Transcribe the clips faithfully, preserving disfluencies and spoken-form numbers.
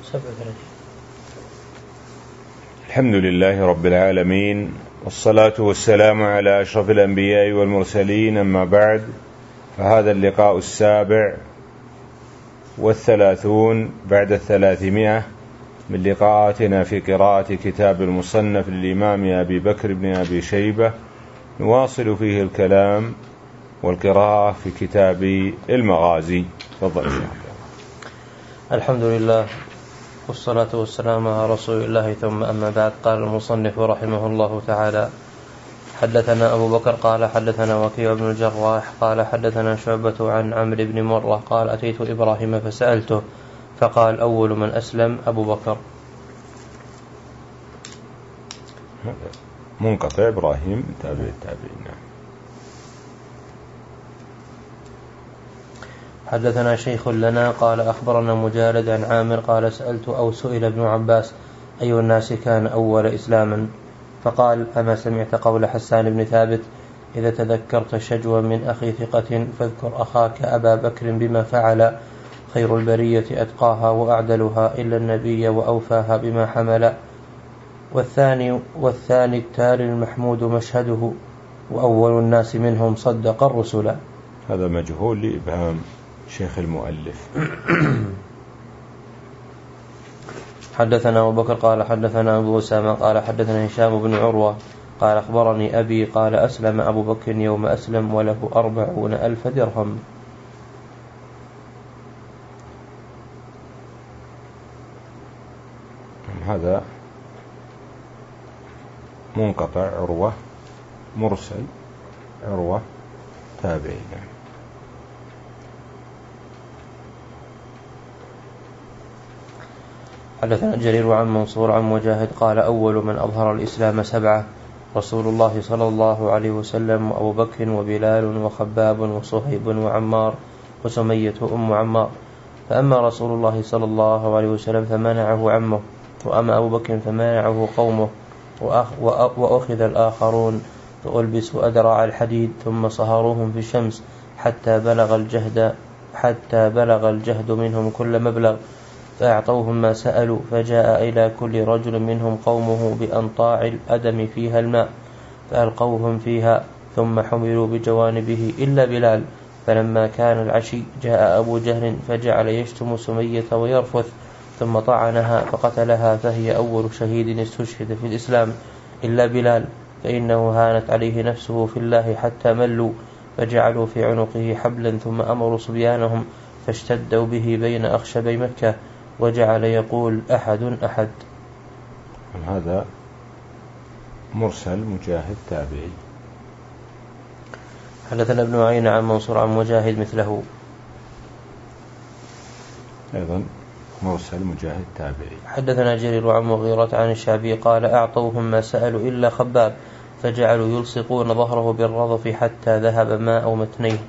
سبعة وثلاثين. الحمد لله رب العالمين، والصلاة والسلام على أشرف الأنبياء والمرسلين، أما بعد، فهذا اللقاء السابع والثلاثون بعد الثلاثمائة من لقاءاتنا في قراءة كتاب المصنف للإمام أبي بكر بن أبي شيبة، نواصل فيه الكلام والقراءة في كتاب المغازي. تفضل شيخ. الحمد لله والصلاة والسلام على رسول الله، ثم أما بعد. قال المصنف رحمه الله تعالى: حدثنا أبو بكر قال حدثنا وكيع بن الجراح قال حدثنا شعبة عن عمرو بن مرة قال: أتيت إبراهيم فسألته فقال: أول من أسلم أبو بكر. منقطع إبراهيم تابع التابعين. حدثنا شيخ لنا قال أخبرنا مجالد عن عامر قال: سألت أو سئل ابن عباس أي الناس كان أول إسلاما؟ فقال: أما سمعت قول حسان بن ثابت: إذا تذكرت شجوا من أخي ثقة فاذكر أخاك أبا بكر بما فعل، خير البرية أتقاها وأعدلها إلا النبي وأوفاها بما حمل. والثاني, والثاني التالي المحمود مشهده، وأول الناس منهم صدق الرسل. هذا مجهول لإبهام شيخ المؤلف. حدثنا أبو بكر قال حدثنا أبو أسامة قال حدثنا هشام بن عروة قال أخبرني أبي قال: أسلم أبو بكر يوم أسلم وله أربعون ألف درهم. هذا منقطع عروة، مرسل عروة تابعين. حدثنا جرير عن منصور عن مجاهد قال: أول من أظهر الإسلام سبعة: رسول الله صلى الله عليه وسلم وأبو بكر وبلال وخباب وصهيب وعمار وسمية أم عمار. فأما رسول الله صلى الله عليه وسلم فمنعه عمه، وأما أبو بكر فمنعه قومه، وأخذ الآخرون فألبسوا أدراع الحديد ثم صهروهم في الشمس حتى بلغ الجهد حتى بلغ الجهد منهم كل مبلغ، فأعطوهم ما سألوا، فجاء إلى كل رجل منهم قومه بأنطاع الأدم فيها الماء فألقوهم فيها، ثم حملوا بجوانبه إلا بلال. فلما كان العشي جاء أبو جهل فجعل يشتم سمية ويرفث، ثم طعنها فقتلها، فهي أول شهيد استشهد في الإسلام إلا بلال، فإنه هانت عليه نفسه في الله حتى ملوا، فجعلوا في عنقه حبلا، ثم أمروا صبيانهم فاشتدوا به بين أخشبي مكة، وجعل يقول: أحد أحد. هذا مرسل مجاهد تابعي. حدثنا ابن عين عن منصور عن مجاهد مثله. أيضا مرسل مجاهد تابعي. حدثنا جرير عن مغيرة عن الشعبي قال: أعطوهم ما سألوا إلا خباب، فجعلوا يلصقون ظهره بالرضف حتى ذهب ماء متنيه.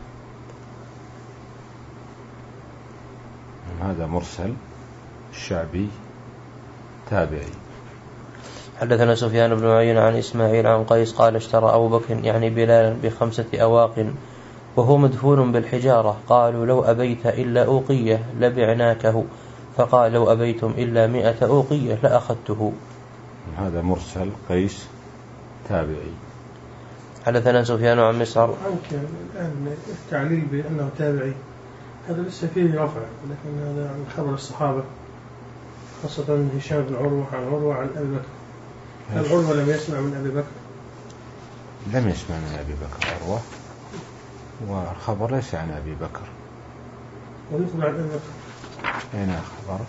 هذا مرسل الشعبي تابعي. حدثنا سفيان بن عيينة عن إسماعيل عن قيس قال: اشترى أبو بكر يعني بلالا بخمسة أواق وهو مدفون بالحجارة، قالوا: لو أبيت إلا أوقية لبعناكه، فقال: لو أبيتم إلا مئة أوقية لأخذته. هذا مرسل قيس تابعي. حدثنا سفيان عن مسعر. الآن التعليل بأنه تابعي هذا لسه فيه رفع، لكن هذا عن خبر الصحابة، خاصة هشام بن عروة عن عروة عن أبي بكر. هل عروة لم يسمع من أبي بكر؟ لم يسمع من أبي بكر عروة، والخبر ليس عن أبي بكر. ويخبر عن أبي بكر. أين أخبر؟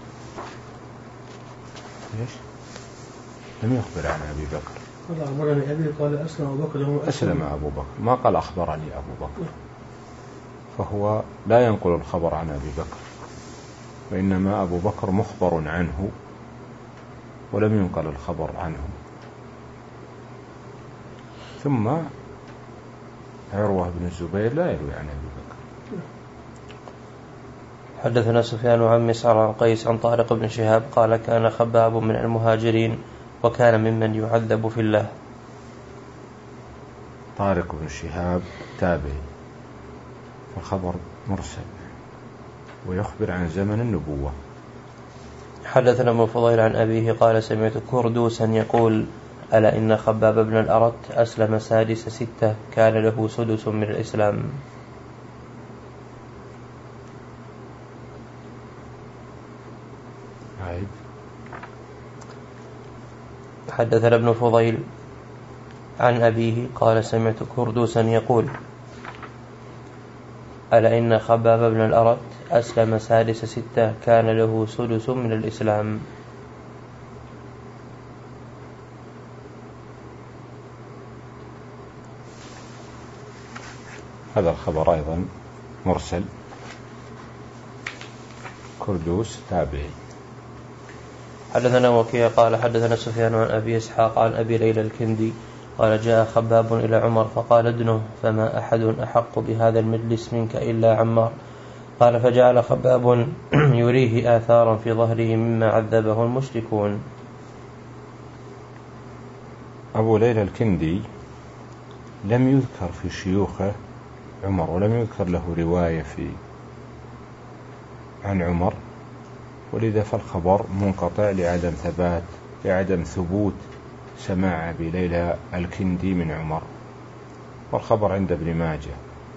ليش؟ لم يخبر عن أبي بكر. قال: أخبرني أبي قال: أسلم أبو بكر. هو أسلم أبو بكر، ما قال أخبرني أبو بكر. فهو لا ينقل الخبر عن أبي بكر، وإنما أبو بكر مخبر عنه ولم ينقل الخبر عنه. ثم عروة بن الزبير لا يروي عن أبي بكر. حدثنا سفيان عن مسعر عن قيس عن طارق بن شهاب قال: كان خباب من المهاجرين وكان ممن يعذب في الله. طارق بن شهاب تابعي، فالخبر مرسل ويخبر عن زمن النبوة. حدثنا ابن فضيل عن أبيه قال سمعت كردوسا يقول ألا إن خباب بن الأرت أسلم سادس ستة كان له سدس من الإسلام. حدثنا ابن فضيل عن أبيه قال سمعت كردوسا يقول ألا إن خباب بن الأرت أسلم سادس ستة كان له سدس من الإسلام. هذا الخبر أيضا مرسل، كردوس تابعي. حدثنا وكيع قال حدثنا سفيان عن أبي إسحاق عن أبي ليلى الكندي قال جاء خباب إلى عمر فقال ادنه فما أحد أحق بهذا المجلس منك إلا عمار. قال فجعل خباب يريه آثارا في ظهره مما عذبه المشركون. أبو ليلى الكندي لم يذكر في شيوخه عمر، ولم يذكر له رواية في عن عمر، ولذا فالخبر منقطع لعدم ثبات لعدم ثبوت سماع أبي ليلى الكندي من عمر، والخبر عند ابن ماجه.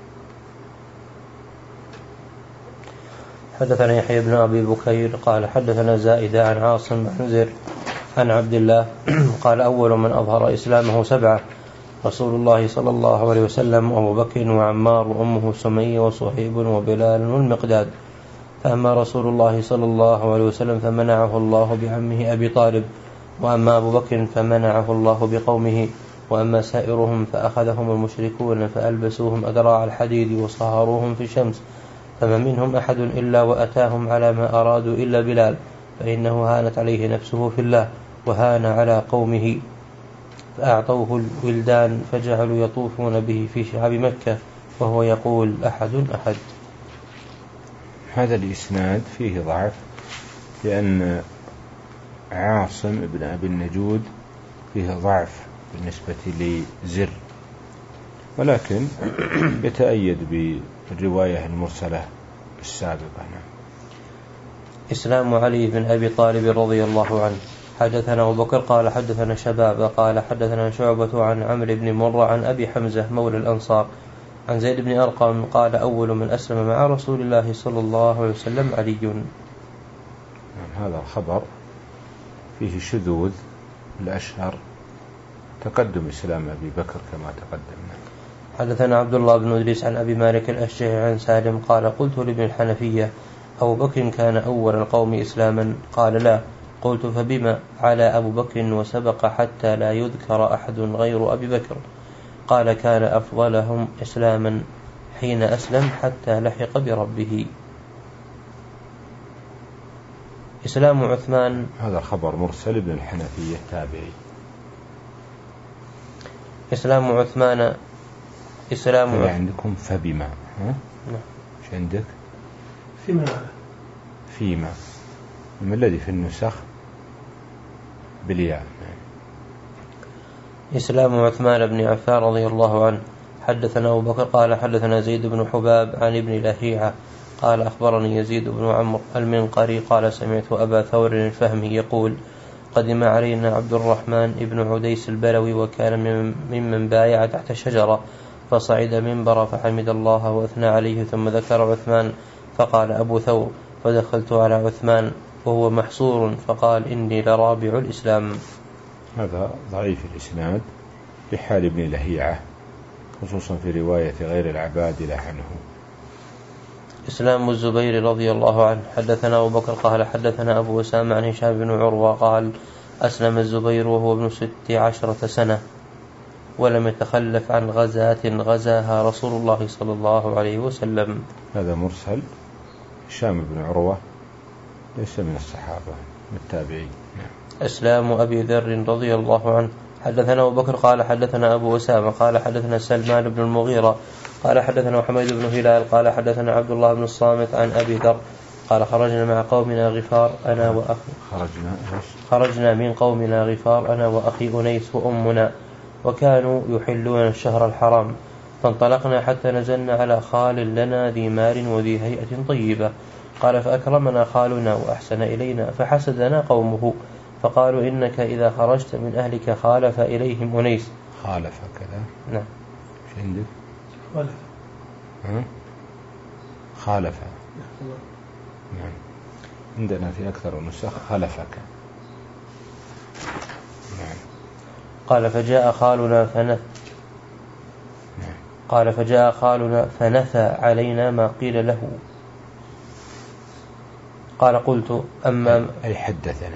حدثنا يحيى بن أبي بكير قال حدثنا زائدة عن عاصم عن زر عن عبد الله قال أول من أظهر إسلامه سبعة رسول الله صلى الله عليه وسلم وأبو بكر وعمار وأمه سمية وصهيب وبلال والمقداد. فأما رسول الله صلى الله عليه وسلم فمنعه الله بعمه أبي طالب، وأما أبو بكر فمنعه الله بقومه، وأما سائرهم فأخذهم المشركون فألبسوهم أدراع الحديد وصهروهم في الشمس، فما منهم أحد إلا وأتاهم على ما أرادوا إلا بلال، فإنه هانت عليه نفسه في الله وهان على قومه، فأعطوه الولدان فجعلوا يطوفون به في شعب مكة وهو يقول أحد أحد. هذا الإسناد فيه ضعف، لأن عاصم بن أبي النجود فيه ضعف بالنسبة لزر، ولكن يتأيد بالرواية المرسلة السابقة. إسلام علي بن أبي طالب رضي الله عنه. حدثنا أبو بكر قال حدثنا شباب قال حدثنا شعبة عن عمرو بن مرة عن أبي حمزة مولى الأنصار عن زيد بن أرقم قال أول من أسلم مع رسول الله صلى الله عليه وسلم علي. هذا الخبر فيه شذوذ، الأشهر تقدم إسلام أبي بكر كما تقدمنا. حدثنا عبد الله بن إدريس عن أبي مالك الأشجعي عن سالم قال قلت لابن الحنفية أبو بكر كان أول القوم إسلاما؟ قال لا. قلت فبما؟ على أبو بكر وسبق حتى لا يذكر أحد غير أبي بكر. قال كان أفضلهم إسلاما حين أسلم حتى لحق بربه. إسلام عثمان. هذا خبر مرسل ابن الحنفية تابعي. إسلام عثمان. إسلام عثمان عندكم فبما ها؟ نعم. إيش عندك؟ فيما فيما من الذي في النسخ بالياء. إسلام عثمان بن عفان رضي الله عنه. حدثنا أبو بكر قال حدثنا زيد بن حباب عن ابن لهيعة قال أخبرني يزيد بن عمرو المنقري قال سمعت أبا ثور الفهمي يقول قدم علينا عبد الرحمن ابن عديس البلوي وكان ممن بايع تحت شجرة، فصعد منبر فحمد الله وأثنى عليه ثم ذكر عثمان فقال أبو ثور فدخلت على عثمان وهو محصور فقال إني لرابع الإسلام. هذا ضعيف الإسناد بحال ابن لهيعة، خصوصا في رواية غير العبادلة عنه. إسلام الزبير رضي الله عنه. حدثنا أبو بكر قال حدثنا أبو أسامة عن هشام بن عروة قال أسلم الزبير وهو ابن ست عشرة سنة ولم يتخلف عن غزاة غزاها رسول الله صلى الله عليه وسلم. هذا مرسل. هشام بن عروة ليس من الصحابة، من التابعين. إسلام أبي ذر رضي الله عنه. حدثنا أبو بكر قال حدثنا أبو أسامة قال حدثنا سلمان بن المغيرة قال حدثنا حميد بن هلال قال حدثنا عبد الله بن الصامت عن أبي ذر قال خرجنا مع قومنا غفار أنا وأخي خرجنا خرجنا من قومنا غفار أنا وأخي أنيس وأمنا وكانوا يحلون الشهر الحرام، فانطلقنا حتى نزلنا على خال لنا ذي مال وذي هيئة طيبة، قال فأكرمنا خالنا وأحسن إلينا فحسدنا قومه فقالوا إنك إذا خرجت من أهلك خالف إليهم أنيس. خالف كذا؟ نعم. شو عندك؟ خالف. ها؟ خالف. نعم. عندنا في أكثر النسخ خلفك. نعم. قال فجاء خالنا فنث نعم. قال فجاء خالنا فنثى علينا ما قيل له. قال قلت أما أي حدثنا.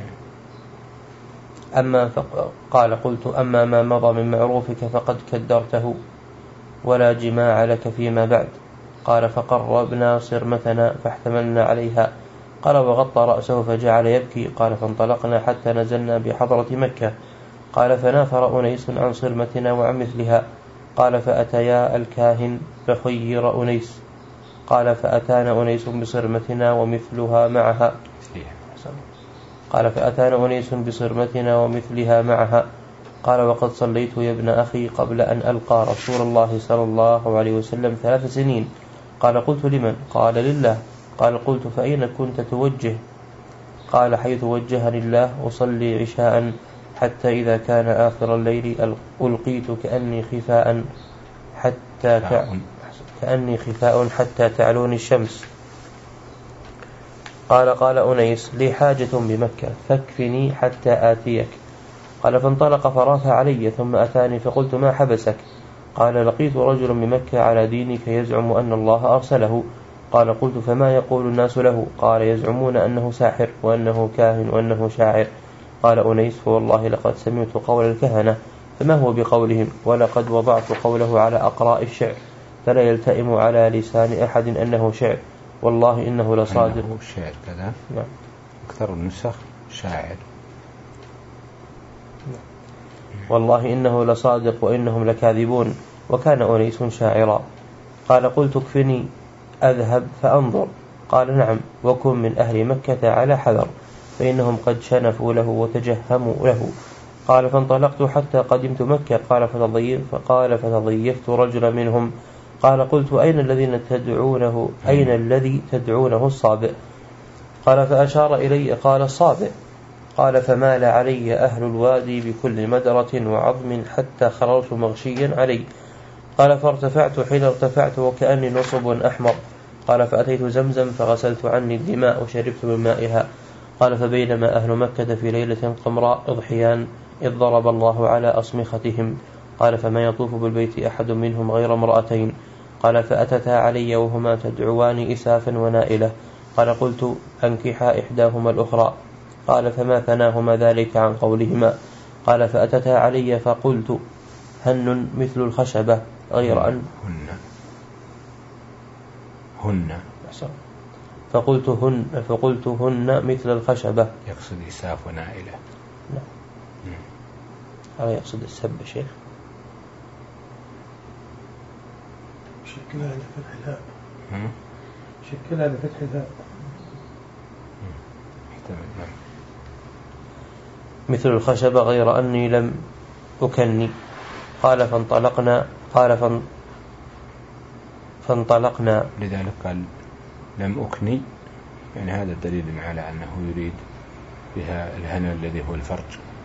أما قال قلت أما ما مضى من معروفك فقد كدرته ولا جماع لك فيما بعد. قال فقربنا صرمتنا فاحتملنا عليها. قال وغطى رأسه فجعل يبكي. قال فانطلقنا حتى نزلنا بحضرة مكة. قال فنافر أنيس عن صرمتنا وعن مثلها. قال فأتيا الكاهن فخير أنيس. قال فأتانا أنيس بصرمتنا ومثلها معها. قال فأتانا أنيس بصرمتنا ومثلها معها. قال وقد صليت يا ابن أخي قبل أن ألقى رسول الله صلى الله عليه وسلم ثلاث سنين. قال قلت لمن؟ قال لله. قال قلت فأين كنت توجه؟ قال حيث وجهني الله أصلي عشاء حتى إذا كان آخر الليل ألقيت كأني خفاء حتى ك... كأني خفاء حتى تعلوني الشمس. قال قال أنيس لي حاجة بمكة فاكفني حتى آتيك. قال فانطلق فرافع علي ثم أتاني فقلت ما حبسك؟ قال لقيت رجل بمكة على دينك يزعم أن الله أرسله. قال قلت فما يقول الناس له؟ قال يزعمون أنه ساحر وأنه كاهن وأنه شاعر. قال أنيس فوالله لقد سمعت قول الكهنة فما هو بقولهم ولقد وضعت قوله على أقراء الشعر فلا يلتئم على لسان أحد أنه شعر والله إنه لصادق. أنه شعر كذا. نعم. أكثر النسخ شاعر. والله إنه لصادق وإنهم لكاذبون وكان أنيس شاعرا. قال قلت اكفني أذهب فأنظر. قال نعم وكن من أهل مكة على حذر فإنهم قد شنفوا له وتجهموا له. قال فانطلقت حتى قدمت مكة. قال فتضيف فقال فتضيفت رجلا منهم. قال قلت أين الذين تدعونه أين الذي تدعونه الصابئ؟ قال فأشار إلي قال الصابئ. قال فمال علي أهل الوادي بكل مدرة وعظم حتى خررت مغشيا علي. قال فارتفعت حين ارتفعت وكأني نصب أحمر. قال فأتيت زمزم فغسلت عني الدماء وشربت من مائها. قال فبينما أهل مكة في ليلة قمراء إضحيان إذ ضرب الله على أصمختهم. قال فما يطوف بالبيت أحد منهم غير امرأتين. قال فأتتا علي وهما تدعوان إسافا ونائلة. قال قلت أنكحا إحداهما الأخرى. قال فما ثناهما ذلك عن قولهما. قال فأتتا علي فقلت هن مثل الخشبة غير أن هن هن فقلت هن فقلت هن مثل الخشبة. يقصد إساف ونائلة. نعم. هذا يقصد السب شيخ. شكلها لفتح الهاء. شكلها لفتح الهاء. مثل الخشبة غير أني لم أكني. قال فانطلقنا قال فان فانطلقنا لذلك قال لم أكني يعني هذا الدليل على أنه يريد بها الهنا الذي هو الفرج.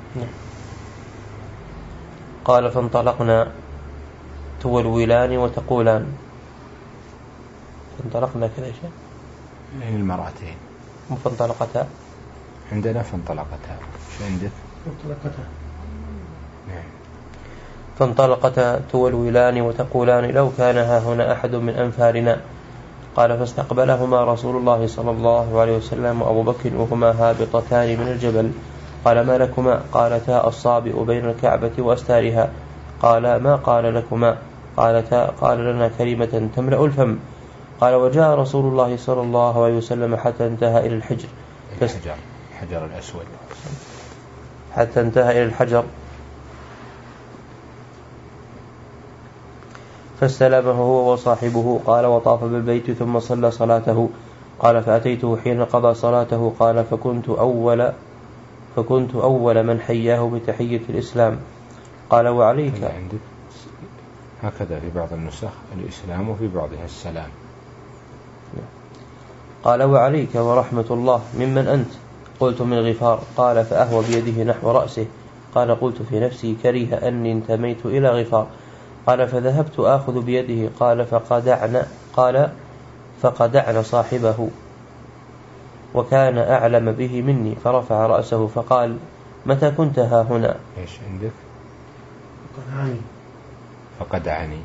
قال فانطلقنا تولولان وتقولان. فانطلقنا كذا شيء يعني المرأتين فانطلقتا عندنا فانطلقتا. شو عندك؟ فانطلقتا. نعم. فانطلقتا تولولان وتقولان لو كان ها هنا أحد من أنفارنا. قال فاستقبلهما رسول الله صلى الله عليه وسلم وأبو بكر وهما هابطتان من الجبل. قال ما لكما؟ قالتا الصابئ بين الكعبة وأستارها. قال ما قال لكما؟ قالتا قال لنا كلمة تملأ الفم. قال وجاء رسول الله صلى الله عليه وسلم حتى انتهى إلى الحجر الحجر الحجر الأسود حتى انتهى إلى الحجر فاستلمه هو وصاحبه. قال وطاف بالبيت ثم صلى صلاته. قال فأتيته حين قضى صلاته. قال فكنت أول فكنت أول من حياه بتحية الإسلام. قال وعليك عندك هكذا في بعض النسخ الإسلام وفي بعضها السلام. قال وعليك ورحمة الله، ممن أنت؟ قلت من غفار. قال فأهوى بيده نحو رأسه. قال قلت في نفسي كره أني انتميت إلى غفار. قال فذهبت آخذ بيده. قال فقدعنا قال فقدعنا صاحبه وكان أعلم به مني، فرفع رأسه فقال متى كنت ها هنا؟ إيش عندك؟ فقدعني فقدعني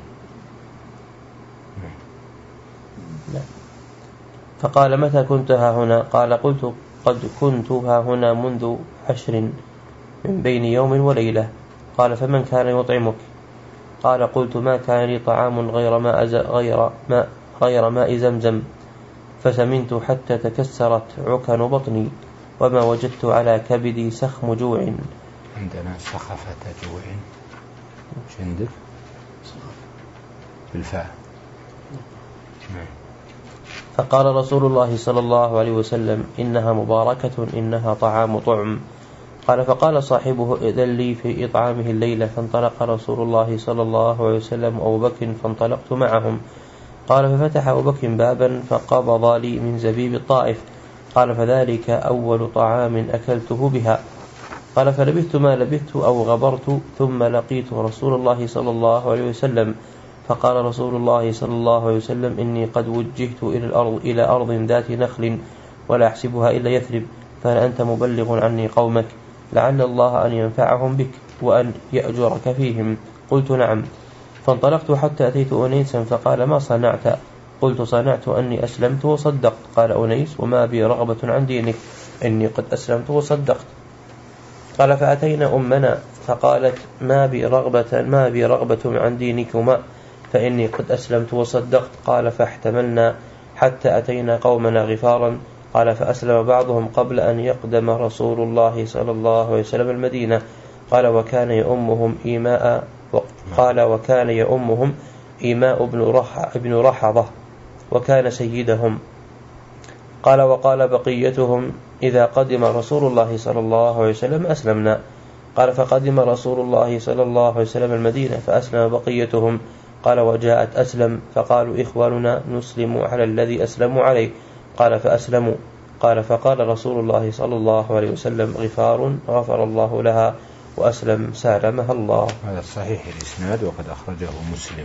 لا. فقال متى كنت ها هنا؟ قال قلت قد كنت ها هنا منذ عشر من بين يوم وليلة. قال فمن كان يطعمك؟ قال قلت ما كان لي طعام غير ماء غير ماء غير ماء زمزم، فسمنت حتى تكسرت عكن بطني، وما وجدت على كبدي سخم جوع. عندنا سخفة جوع. ايش عندك؟ بالفاء. فقال رسول الله صلى الله عليه وسلم إنها مباركة، إنها طعام طعم. قال فقال صاحبه إذن لي في إطعامه الليلة. فانطلق رسول الله صلى الله عليه وسلم وأبو بكر فانطلقت معهم. قال ففتح أبو بكر بابا فقبض لي من زبيب الطائف. قال فذلك أول طعام أكلته بها. قال فلبثت ما لبثت أو غبرت ثم لقيت رسول الله صلى الله عليه وسلم. فقال رسول الله صلى الله عليه وسلم إني قد وجهت إلى الأرض إلى أرض ذات نخل ولا أحسبها إلا يثرب، فهل أنت مبلغ عني قومك؟ لعل الله أن ينفعهم بك وأن يأجرك فيهم. قلت نعم. فانطلقت حتى أتيت أنيسا فقال ما صنعت؟ قلت صنعت أني أسلمت وصدقت. قال أنيس وما بي رغبة عن دينك، إني قد أسلمت وصدقت. قال فأتينا أمنا فقالت ما بي رغبة ما بي رغبة عن دينكما، فإني قد أسلمت وصدقت. قال فاحتملنا حتى أتينا قومنا غفارا. قال فأسلم بعضهم قبل أن يقدم رسول الله صلى الله عليه وسلم المدينة. قال وكان يؤمهم إيماء قال وكان يؤمهم إيماء بن رح ابن رحضة وكان سيدهم. قال وقال بقيتهم إذا قدم رسول الله صلى الله عليه وسلم أسلمنا. قال فقدم رسول الله صلى الله عليه وسلم المدينة فأسلم بقيتهم. قال وجاءت أسلم فقالوا إخواننا نسلم على الذي أسلموا عليه. قال فأسلموا. قال فقال رسول الله صلى الله عليه وسلم غفار غفر الله لها وأسلم سالمها الله. هذا صحيح الإسناد وقد أخرجه مسلم.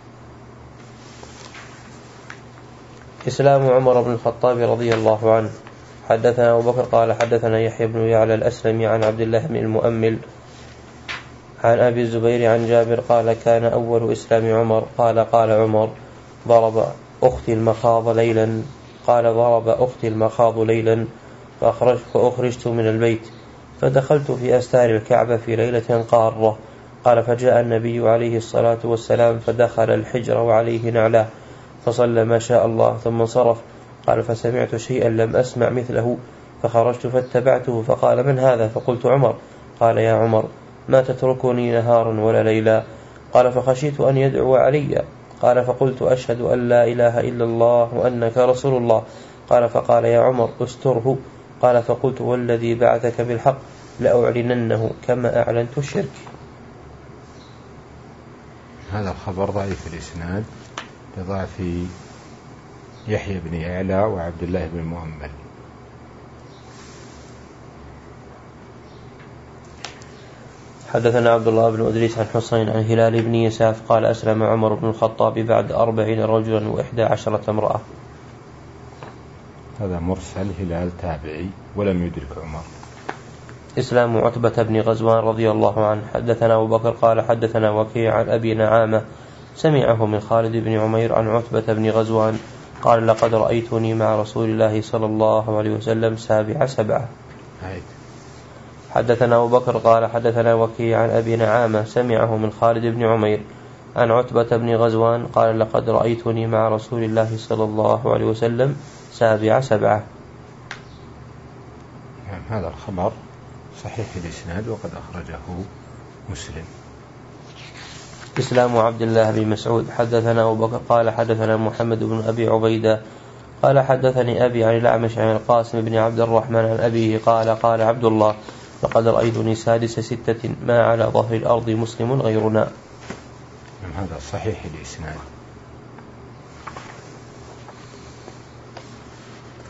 إسلام عمر بن الخطاب رضي الله عنه. حدثنا أبو بكر قال حدثنا يحيى بن يعلى الأسلمي عن عبد الله بن المؤمل عن أبي الزبير عن جابر قال كان أول إسلام عمر. قال قال عمر ضرب أختي المخاض ليلا قال ضرب أختي المخاض ليلا فأخرج فأخرجت من البيت فدخلت في أستار الكعبة في ليلة قارة. قال فجاء النبي عليه الصلاة والسلام فدخل الحجر وعليه نعله فصلى ما شاء الله ثم انصرف. قال فسمعت شيئا لم أسمع مثله فخرجت فاتبعته فقال من هذا؟ فقلت عمر. قال يا عمر ما تتركني نهارا ولا ليلا؟ قال فخشيت أن يدعو علي. قال فقلت أشهد أن لا إله إلا الله وأنك رسول الله. قال فقال يا عمر استره. قال فقلت والذي بعثك بالحق لأعلننه كما أعلنت الشرك. هذا الخبر ضعيف الإسناد لضعف يحيى بن يعلى وعبد الله بن مؤمل. حدثنا عبد الله بن أدريس عن حسين عن هلال بن يساف قال أسلم عمر بن الخطاب بعد أربعين رجلا وإحدى عشرة امرأة. هذا مرسل هلال تابعي ولم يدرك عمر. إسلام عتبة بن غزوان رضي الله عنه. حدثنا أبو بكر قال حدثنا وكيع عن أبي نعامة سمعه من خالد بن عمير عن عتبة بن غزوان قال لقد رأيتني مع رسول الله صلى الله عليه وسلم سابع سبعة. حدثنا أبو بكر قال حدثنا وكيع عن أبي نعامة سمعه من خالد بن عمير عن عتبة بن غزوان قال لقد رأيتني مع رسول الله صلى الله عليه وسلم سابع سبعة. هذا الخبر صحيح الإسناد وقد أخرجه مسلم. إسلام عبد الله بن مسعود. حدثنا أبو بكر قال حدثنا محمد بن أبي عبيدة قال حدثني أبي عن الأعمش عن القاسم بن عبد الرحمن عن أبيه قال قال عبد الله لقد رأيتني سادس ستة ما على ظهر الأرض مسلم غيرنا. هذا صحيح الإسناد.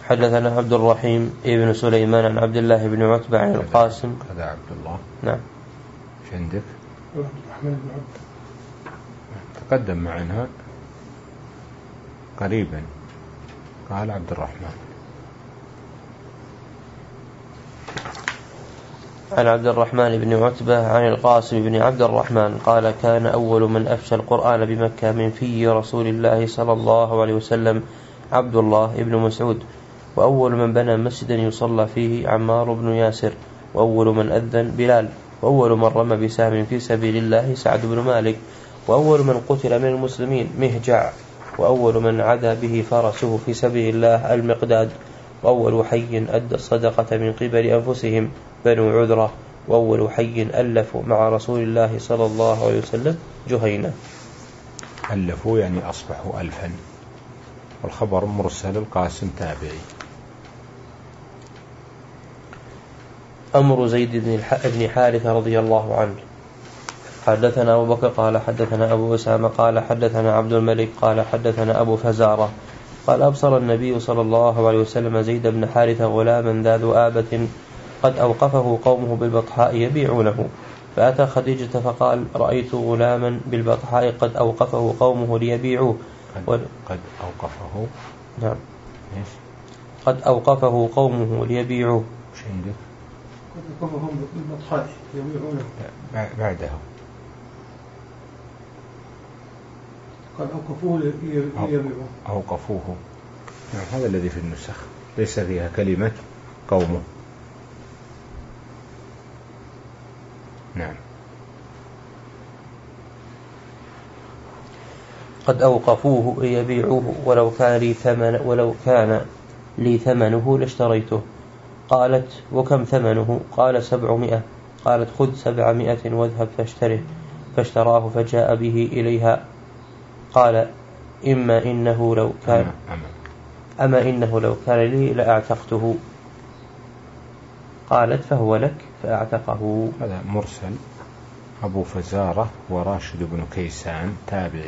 حدثنا عبد الرحيم ابن سليمان عن عبد الله بن عتبة عن القاسم. هذا عبد الله. نعم. ايش عندك؟ عبد الرحمن بن عبد. تقدم معنا قريبا قال عبد الرحمن. عن عبد الرحمن بن عتبة عن القاسم بن عبد الرحمن قال كان أول من أفشى القرآن بمكة من في رسول الله صلى الله عليه وسلم عبد الله بن مسعود، وأول من بنى مسجدا يصلى فيه عمار بن ياسر، وأول من أذن بلال، وأول من رمى بسهم في سبيل الله سعد بن مالك، وأول من قتل من المسلمين مهجع، وأول من عدا به فرسه في سبيل الله المقداد، وأول حي أدى الصدقة من قبل أنفسهم بنو عذرة، وأول حي ألفوا مع رسول الله صلى الله عليه وسلم جهينة. ألفوا يعني أصبحوا ألفا، والخبر مرسل القاسم تابعي. أمر زيد بن حارثة رضي الله عنه. حدثنا أبو بكر قال حدثنا أبو أسامة قال حدثنا عبد الملك قال حدثنا أبو فزارة قال أبصر النبي صلى الله عليه وسلم زيد بن حارثة غلاما ذا ذؤابة قد أوقفه قومه بالبطحاء يبيعونه، فأتى خديجة فقال رأيت غلاما بالبطحاء قد أوقفه قومه ليبيعوه. قد, قد أوقفه. نعم. إيش؟ قد أوقفه قومه ليبيعوه. إيش عندك؟ قد أوقفهم بالبطحاء يبيعونه. بعده. قد أوقفوه ليبيعوه. أوقفوه. نعم، هذا الذي في النسخ ليس فيها كلمة قومه. نعم. قد أوقفوه ليبيعوه ولو كان لي ثمن ولو كان لي ثمنه لاشتريته. قالت وكم ثمنه؟ قال سبعمائة. قالت خذ سبعمائة واذهب فاشتره. فاشتراه فجاء به إليها. قال إما إنه لو كان أما, أما إنه لو كان لي لأعتقته. قالت فهو لك فأعتقه. هذا مرسل. أبو فزارة وراشد بن كيسان تابعي.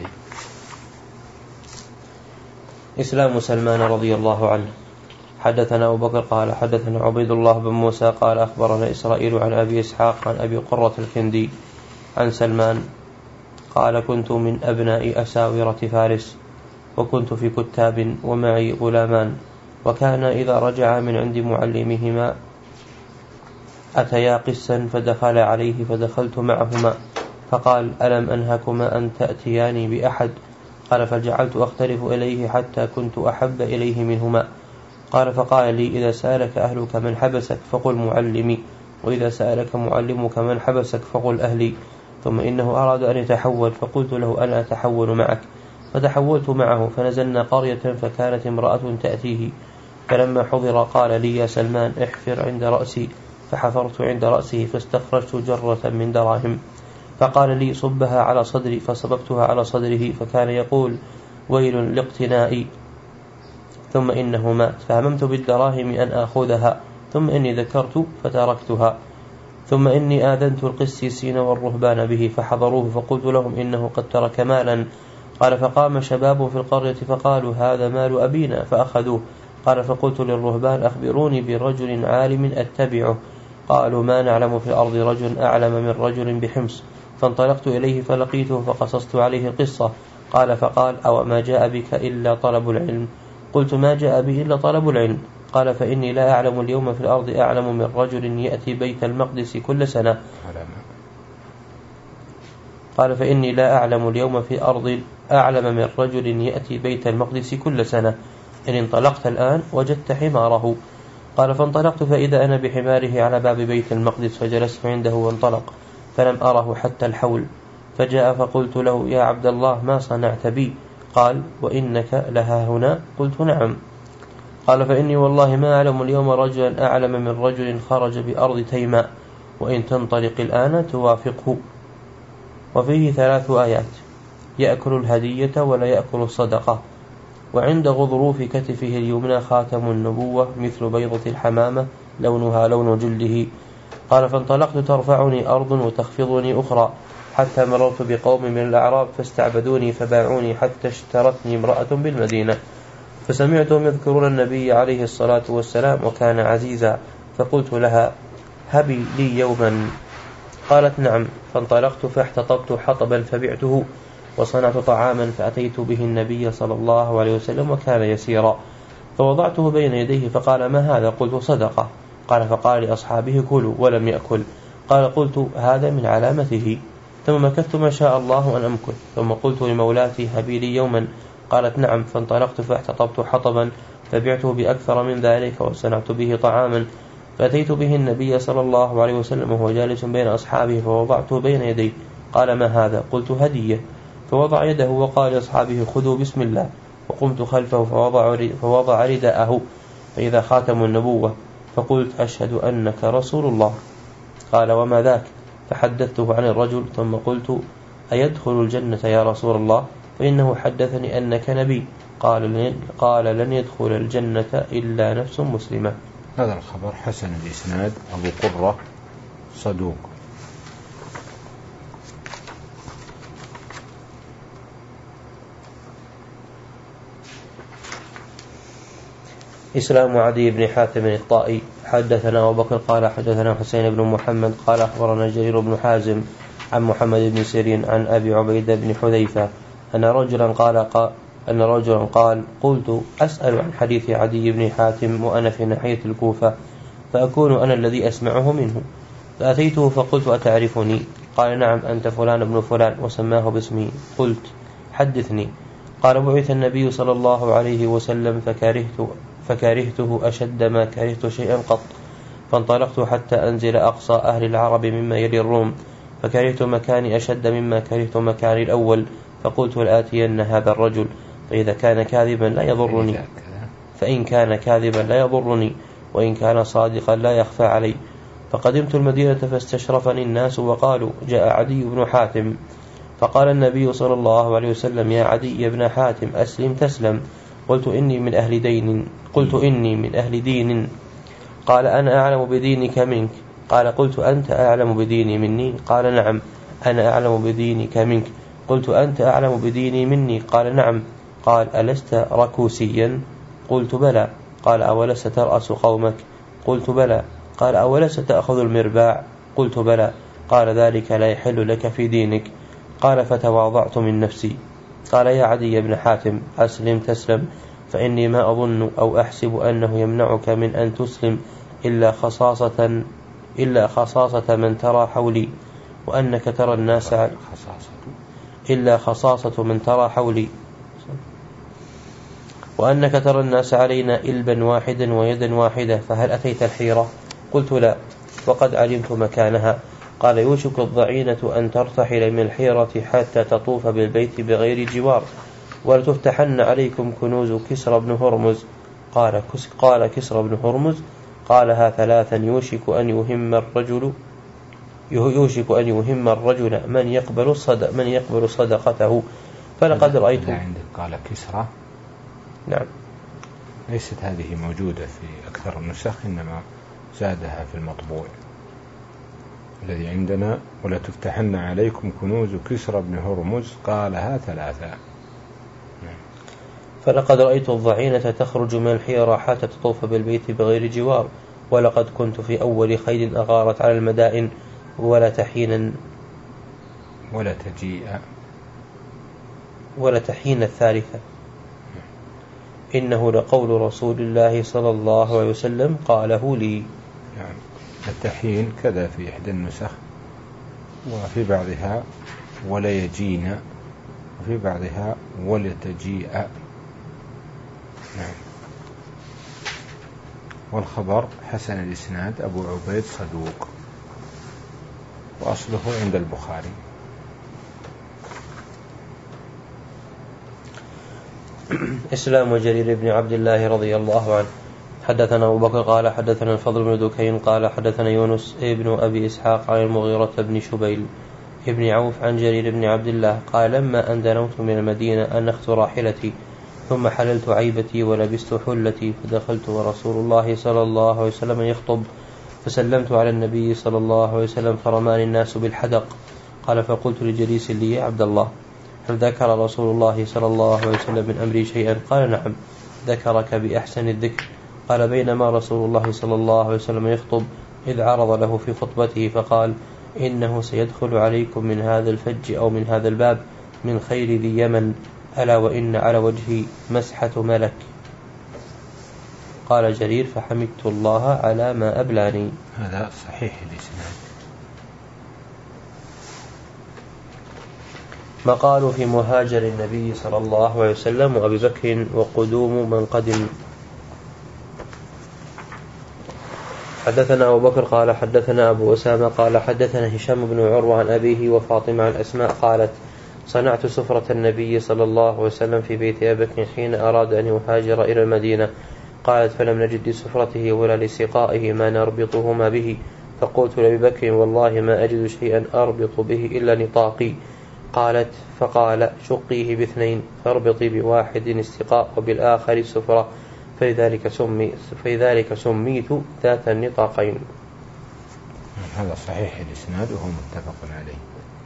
إسلام سلمان رضي الله عنه. حدثنا أبو بكر قال حدثنا عبيد الله بن موسى قال أخبرنا إسرائيل عن أبي إسحاق عن أبي قرة الكندي عن سلمان قال كنت من أبناء أساورة فارس، وكنت في كتاب ومعي غلامان، وكان إذا رجع من عند معلمهما أتيا قسا فدخل عليه فدخلت معهما، فقال ألم أنهكما أن تأتياني بأحد؟ قال فجعلت أختلف إليه حتى كنت أحب إليه منهما. قال فقال لي إذا سألك أهلك من حبسك فقل معلمي، وإذا سألك معلمك من حبسك فقل أهلي. ثم إنه أراد أن يتحول فقلت له أنا أتحول معك، فتحولت معه فنزلنا قرية فكانت امرأة تأتيه، فلما حضر قال لي يا سلمان احفر عند رأسي، فحفرت عند رأسه فاستخرجت جرة من دراهم، فقال لي صبها على صدري، فصببتها على صدره، فكان يقول ويل لاقتنائي. ثم إنه مات، فهممت بالدراهم أن آخذها، ثم إني ذكرت فتركتها، ثم إني آذنت القسيسين والرهبان به فحضروه، فقلت لهم إنه قد ترك مالا. قال فقام شباب في القرية فقالوا هذا مال أبينا فأخذوه. قال فقلت للرهبان أخبروني برجل عالم أتبعه. قالوا ما نعلم في الأرض رجل أعلم من رجل بحمص. فانطلقت إليه فلقيته فقصصت عليه القصة. قال فقال أو ما جاء بك إلا طلب العلم؟ قلت ما جاء به إلا طلب العلم. قال فإني لا أعلم اليوم في الأرض أعلم من رجل يأتي بيت المقدس كل سنة. قال فإني لا أعلم اليوم في الأرض أعلم من رجل يأتي بيت المقدس كل سنة. إن انطلقت الآن وجدت حماره. قال فانطلقت فإذا أنا بحماره على باب بيت المقدس، فجلست عنده وانطلق، فلم أره حتى الحول، فجاء فقلت له يا عبد الله ما صنعت بي؟ قال وإنك لها هنا؟ قلت نعم. قال فإني والله ما أعلم اليوم رجلا أعلم من رجل خرج بأرض تيماء، وإن تنطلق الآن توافقه. وفيه ثلاث آيات: يأكل الهدية ولا يأكل الصدقة، وعند غضروف كتفه اليمنى خاتم النبوة مثل بيضة الحمامة لونها لون جلده. قال فانطلقت ترفعني أرض وتخفضني أخرى، حتى مررت بقوم من الأعراب فاستعبدوني فباعوني، حتى اشترتني امرأة بالمدينة، فسمعتهم يذكرون النبي عليه الصلاة والسلام وكان عزيزا، فقلت لها هبي لي يوما. قالت نعم. فانطلقت فاحتطبت حطبا فبعته وصنعت طعاما فأتيت به النبي صلى الله عليه وسلم وكان يسيرا، فوضعته بين يديه فقال ما هذا؟ قلت صدقة. قال فقال لأصحابه كلوا ولم يأكل. قال قلت هذا من علامته. ثم مكثت ما شاء الله أن أمكث، ثم قلت لمولاتي هبي لي يوما. قالت نعم. فانطلقت فاحتطبت حطبا فبعته بأكثر من ذلك وصنعت به طعاما فأتيت به النبي صلى الله عليه وسلم وهو جالس بين أصحابه فوضعته بين يديه. قال ما هذا؟ قلت هدية. فوضع يده وقال لأصحابه خذوا بسم الله. وقمت خلفه فوضع, فوضع رداءه فإذا خاتم النبوة، فقلت أشهد أنك رسول الله. قال وما ذاك؟ فحدثته عن الرجل، ثم قلت أيدخل الجنة يا رسول الله؟ فإنه حدثني أنك نبي. قال قال لن يدخل الجنة إلا نفس مسلمة. هذا الخبر حسن الإسناد، أبو قرة صدوق. إسلام عدي بن حاتم الطائي. حدثنا أبو بكر قال حدثنا حسين بن محمد قال أخبرنا جرير بن حازم عن محمد بن سيرين عن أبي عبيدة بن حذيفة أن رجلا قال, قال أن رجلا قال قلت أسأل عن حديث عدي بن حاتم وأنا في ناحية الكوفة فأكون أنا الذي أسمعه منه، فأتيته فقلت أتعرفني؟ قال نعم أنت فلان ابن فلان، وسماه باسمي. قلت حدثني. قال بعث النبي صلى الله عليه وسلم فكرهت فكرهته أشد ما كرهت شيئا قط، فانطلقت حتى أنزل أقصى أهل العرب مما يلي الروم، فكرهت مكاني أشد مما كرهت مكاني الأول، فقلت لآتين هذا الرجل فإذا كان كاذبا لا يضرني فإن كان كاذبا لا يضرني وإن كان صادقا لا يخفى علي. فقدمت المدينة فاستشرفني الناس وقالوا جاء عدي بن حاتم. فقال النبي صلى الله عليه وسلم يا عدي بن حاتم أسلم تسلم. قلت إني من أهل دين قلت إني من أهل دين. قال أنا أعلم بدينك منك. قال قلت أنت أعلم بديني مني؟ قال نعم أنا أعلم بدينك منك. قلت أنت أعلم بديني مني؟ قال نعم. قال ألست ركوسيا؟ قلت بلى. قال أولست ترأس قومك؟ قلت بلى. قال أولست تأخذ المرباع؟ قلت بلى. قال ذلك لا يحل لك في دينك. قال فتواضعت من نفسي. قال يا عدي بن حاتم أسلم تسلم، فإني ما أظن أو أحسب أنه يمنعك من أن تسلم إلا خصاصة إلا خصاصة من ترى حولي وأنك ترى الناس إلا خصاصة من ترى حولي وأنك ترى الناس علينا إلبا واحدا ويدا واحدة، فهل أتيت الحيرة؟ قلت لا وقد علمت مكانها. قال يوشك الضعينة أن ترتحل من الحيرة حتى تطوف بالبيت بغير جوار، ولتفتحن عليكم كنوز كسرى بن هرمز. قال قال كسرى بن هرمز قالها ثلاثا يوشك أن يهم الرجل يوشك أن يهم الرجل من يقبل الصدق من يقبل صدقته. فلقد رأيت عندك قال كسرى. نعم. ليست هذه موجودة في أكثر النسخ، إنما زادها في المطبوع الذي عندنا ولا تفتحن عليكم كنوز كسرى بن هرمز قالها ثلاثة. فلقد رأيت الضعينة تخرج من الحيرة حتى تطوف بالبيت بغير جوار، ولقد كنت في أول خيل أغارت على المدائن ولا تحين ولا تجيء ولا تحين الثالثة. إنه لقول رسول الله صلى الله عليه وسلم قاله لي. يعني التحين كذا في إحدى النسخ، وفي بعضها ولا يجينا، وفي بعضها ولا تجيء. نعم. والخبر حسن الإسناد، أبو عبيد صدوق، وأصله عند البخاري. إسلام جرير بن عبد الله رضي الله عنه. حدثنا أبو بكر قال حدثنا الفضل بن دكين قال حدثنا يونس ابن أبي إسحاق عن المغيرة بن شبيل ابن عوف عن جرير بن عبد الله قال لما أن دنوت من المدينة أنخت راحلتي ثم حللت عيبتي ولبست حلتي فدخلت ورسول الله صلى الله عليه وسلم يخطب، فسلمت على النبي صلى الله عليه وسلم فرماني الناس بالحدق. قال فقلت لجليس لي يا عبد الله هل ذكر رسول الله صلى الله عليه وسلم من أمري شيئا؟ قال نعم ذكرك بأحسن الذكر. قال بينما رسول الله صلى الله عليه وسلم يخطب إذ عرض له في خطبته فقال إنه سيدخل عليكم من هذا الفج أو من هذا الباب من خير ذي يمن، ألا وإن على وجهي مسحة ملك. قال جرير فحمدت الله على ما أبلاني. هذا صحيح الإسناد. مقال في مهاجر النبي صلى الله عليه وسلم وأبي بكر وقدوم من قدم. حدثنا أبو بكر قال حدثنا أبو أسامة قال حدثنا هشام بن عروة عن أبيه وفاطمة عن أسماء قالت صنعت سفرة النبي صلى الله عليه وسلم في بيت أبي بكر حين أراد أن يهاجر إلى المدينة. قالت فلم نجد لسفرته ولا لسقائه ما نربطهما به، فقلت لأبي بكر والله ما أجد شيئا أربط به إلا نطاقي. قالت فقال شقيه باثنين فاربطي بواحد السقاء وبالآخر السفرة، فلذلك سمي فلذلك سميت ذات النطاقين. هذا صحيح الإسناد وهو متفق عليه.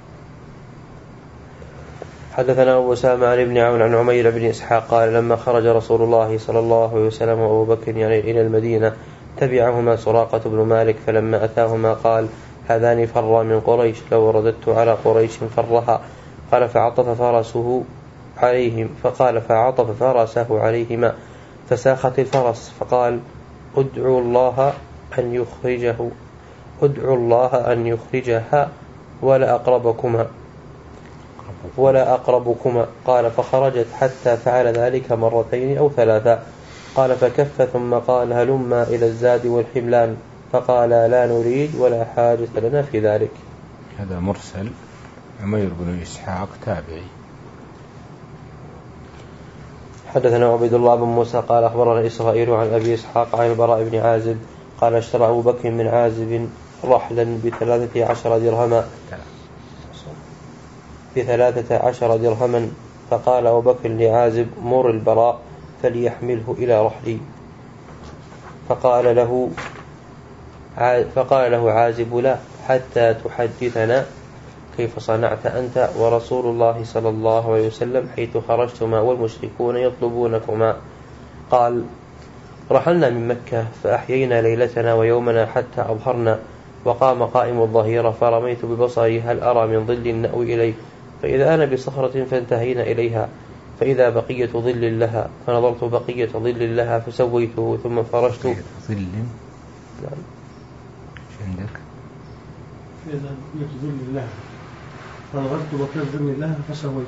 حدثنا أبو أسامة عن ابن عون عن عمير بن إسحاق قال لما خرج رسول الله صلى الله عليه وسلم وأبو بكر يعني إلى المدينة تبعهما سراقة بن مالك، فلما أتاهما قال هذان فرا من قريش لو رددت على قريش فرها. قال فعطف فرسه عليهم فقال فعطف فرسه عليهما فساخت الفرس فقال ادعوا الله أن يخرجه ادعوا الله أن يخرجها ولا أقربكما ولا أقربكما. قال فخرجت حتى فعل ذلك مرتين أو ثلاثا. قال فكف ثم قال هلما إلى الزاد والحملان، فقال لا نريد ولا حاجة لنا في ذلك. هذا مرسل. عمير بن إسحاق تابعي. حدثنا عبيد الله بن موسى قال أخبرنا إسرائيل عن أبي إسحاق عن البراء بن عازب قال اشترى أبو بكر من عازب رحلا بثلاثة عشر درهما بثلاثة عشر درهما، فقال أبو بكر لعازب مر البراء فليحمله إلى رحلي. فقال له فقال له عازب لا حتى تحدثنا كيف صنعت أنت ورسول الله صلى الله عليه وسلم حيث خرجتما والمشركون يطلبونكما. قال رحلنا من مكة فأحيينا ليلتنا ويومنا حتى أظهرنا، وقام قائم الظهيرة فرميت ببصري هل أرى من ظل نأوي إليه، فإذا أنا بصخرة فانتهينا إليها فإذا بقية ظل لها، فنظرت بقية ظل لها فسويته ثم فرشت ظل. نعم. عندك إذا بقية ظل لها فنظرت بقية ظل لها فسويته.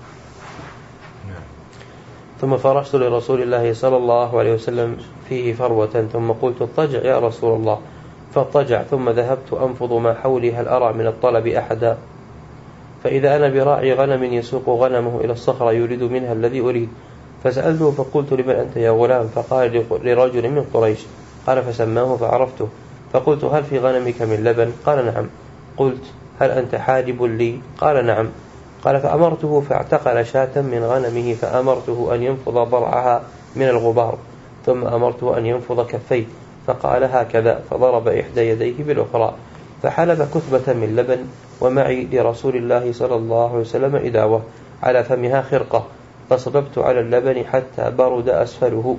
نعم. ثم فرشت لرسول الله صلى الله عليه وسلم فيه فروة، ثم قلت اضطجع يا رسول الله، فاضطجع ثم ذهبت أنفض ما حولي هل أرى من الطلب أحدا، فإذا أنا براعي غنم يسوق غنمه إلى الصخرة يريد منها الذي أريد، فسألته فقلت لمن أنت يا غلام؟ فقال لرجل من قريش. قال فسماه فعرفته، فقلت هل في غنمك من لبن؟ قال نعم. قلت هل أنت حالب لي؟ قال نعم. قال فأمرته فاعتقل شاة من غنمه فأمرته أن ينفض ضرعها من الغبار، ثم أمرته أن ينفض كفيه، فقال هكذا، فضرب إحدى يديه بالأخرى، فحلب كثبة من لبن، ومعي لرسول الله صلى الله عليه وسلم إداوة على فمها خرقة، فصببت على اللبن حتى برد أسفله،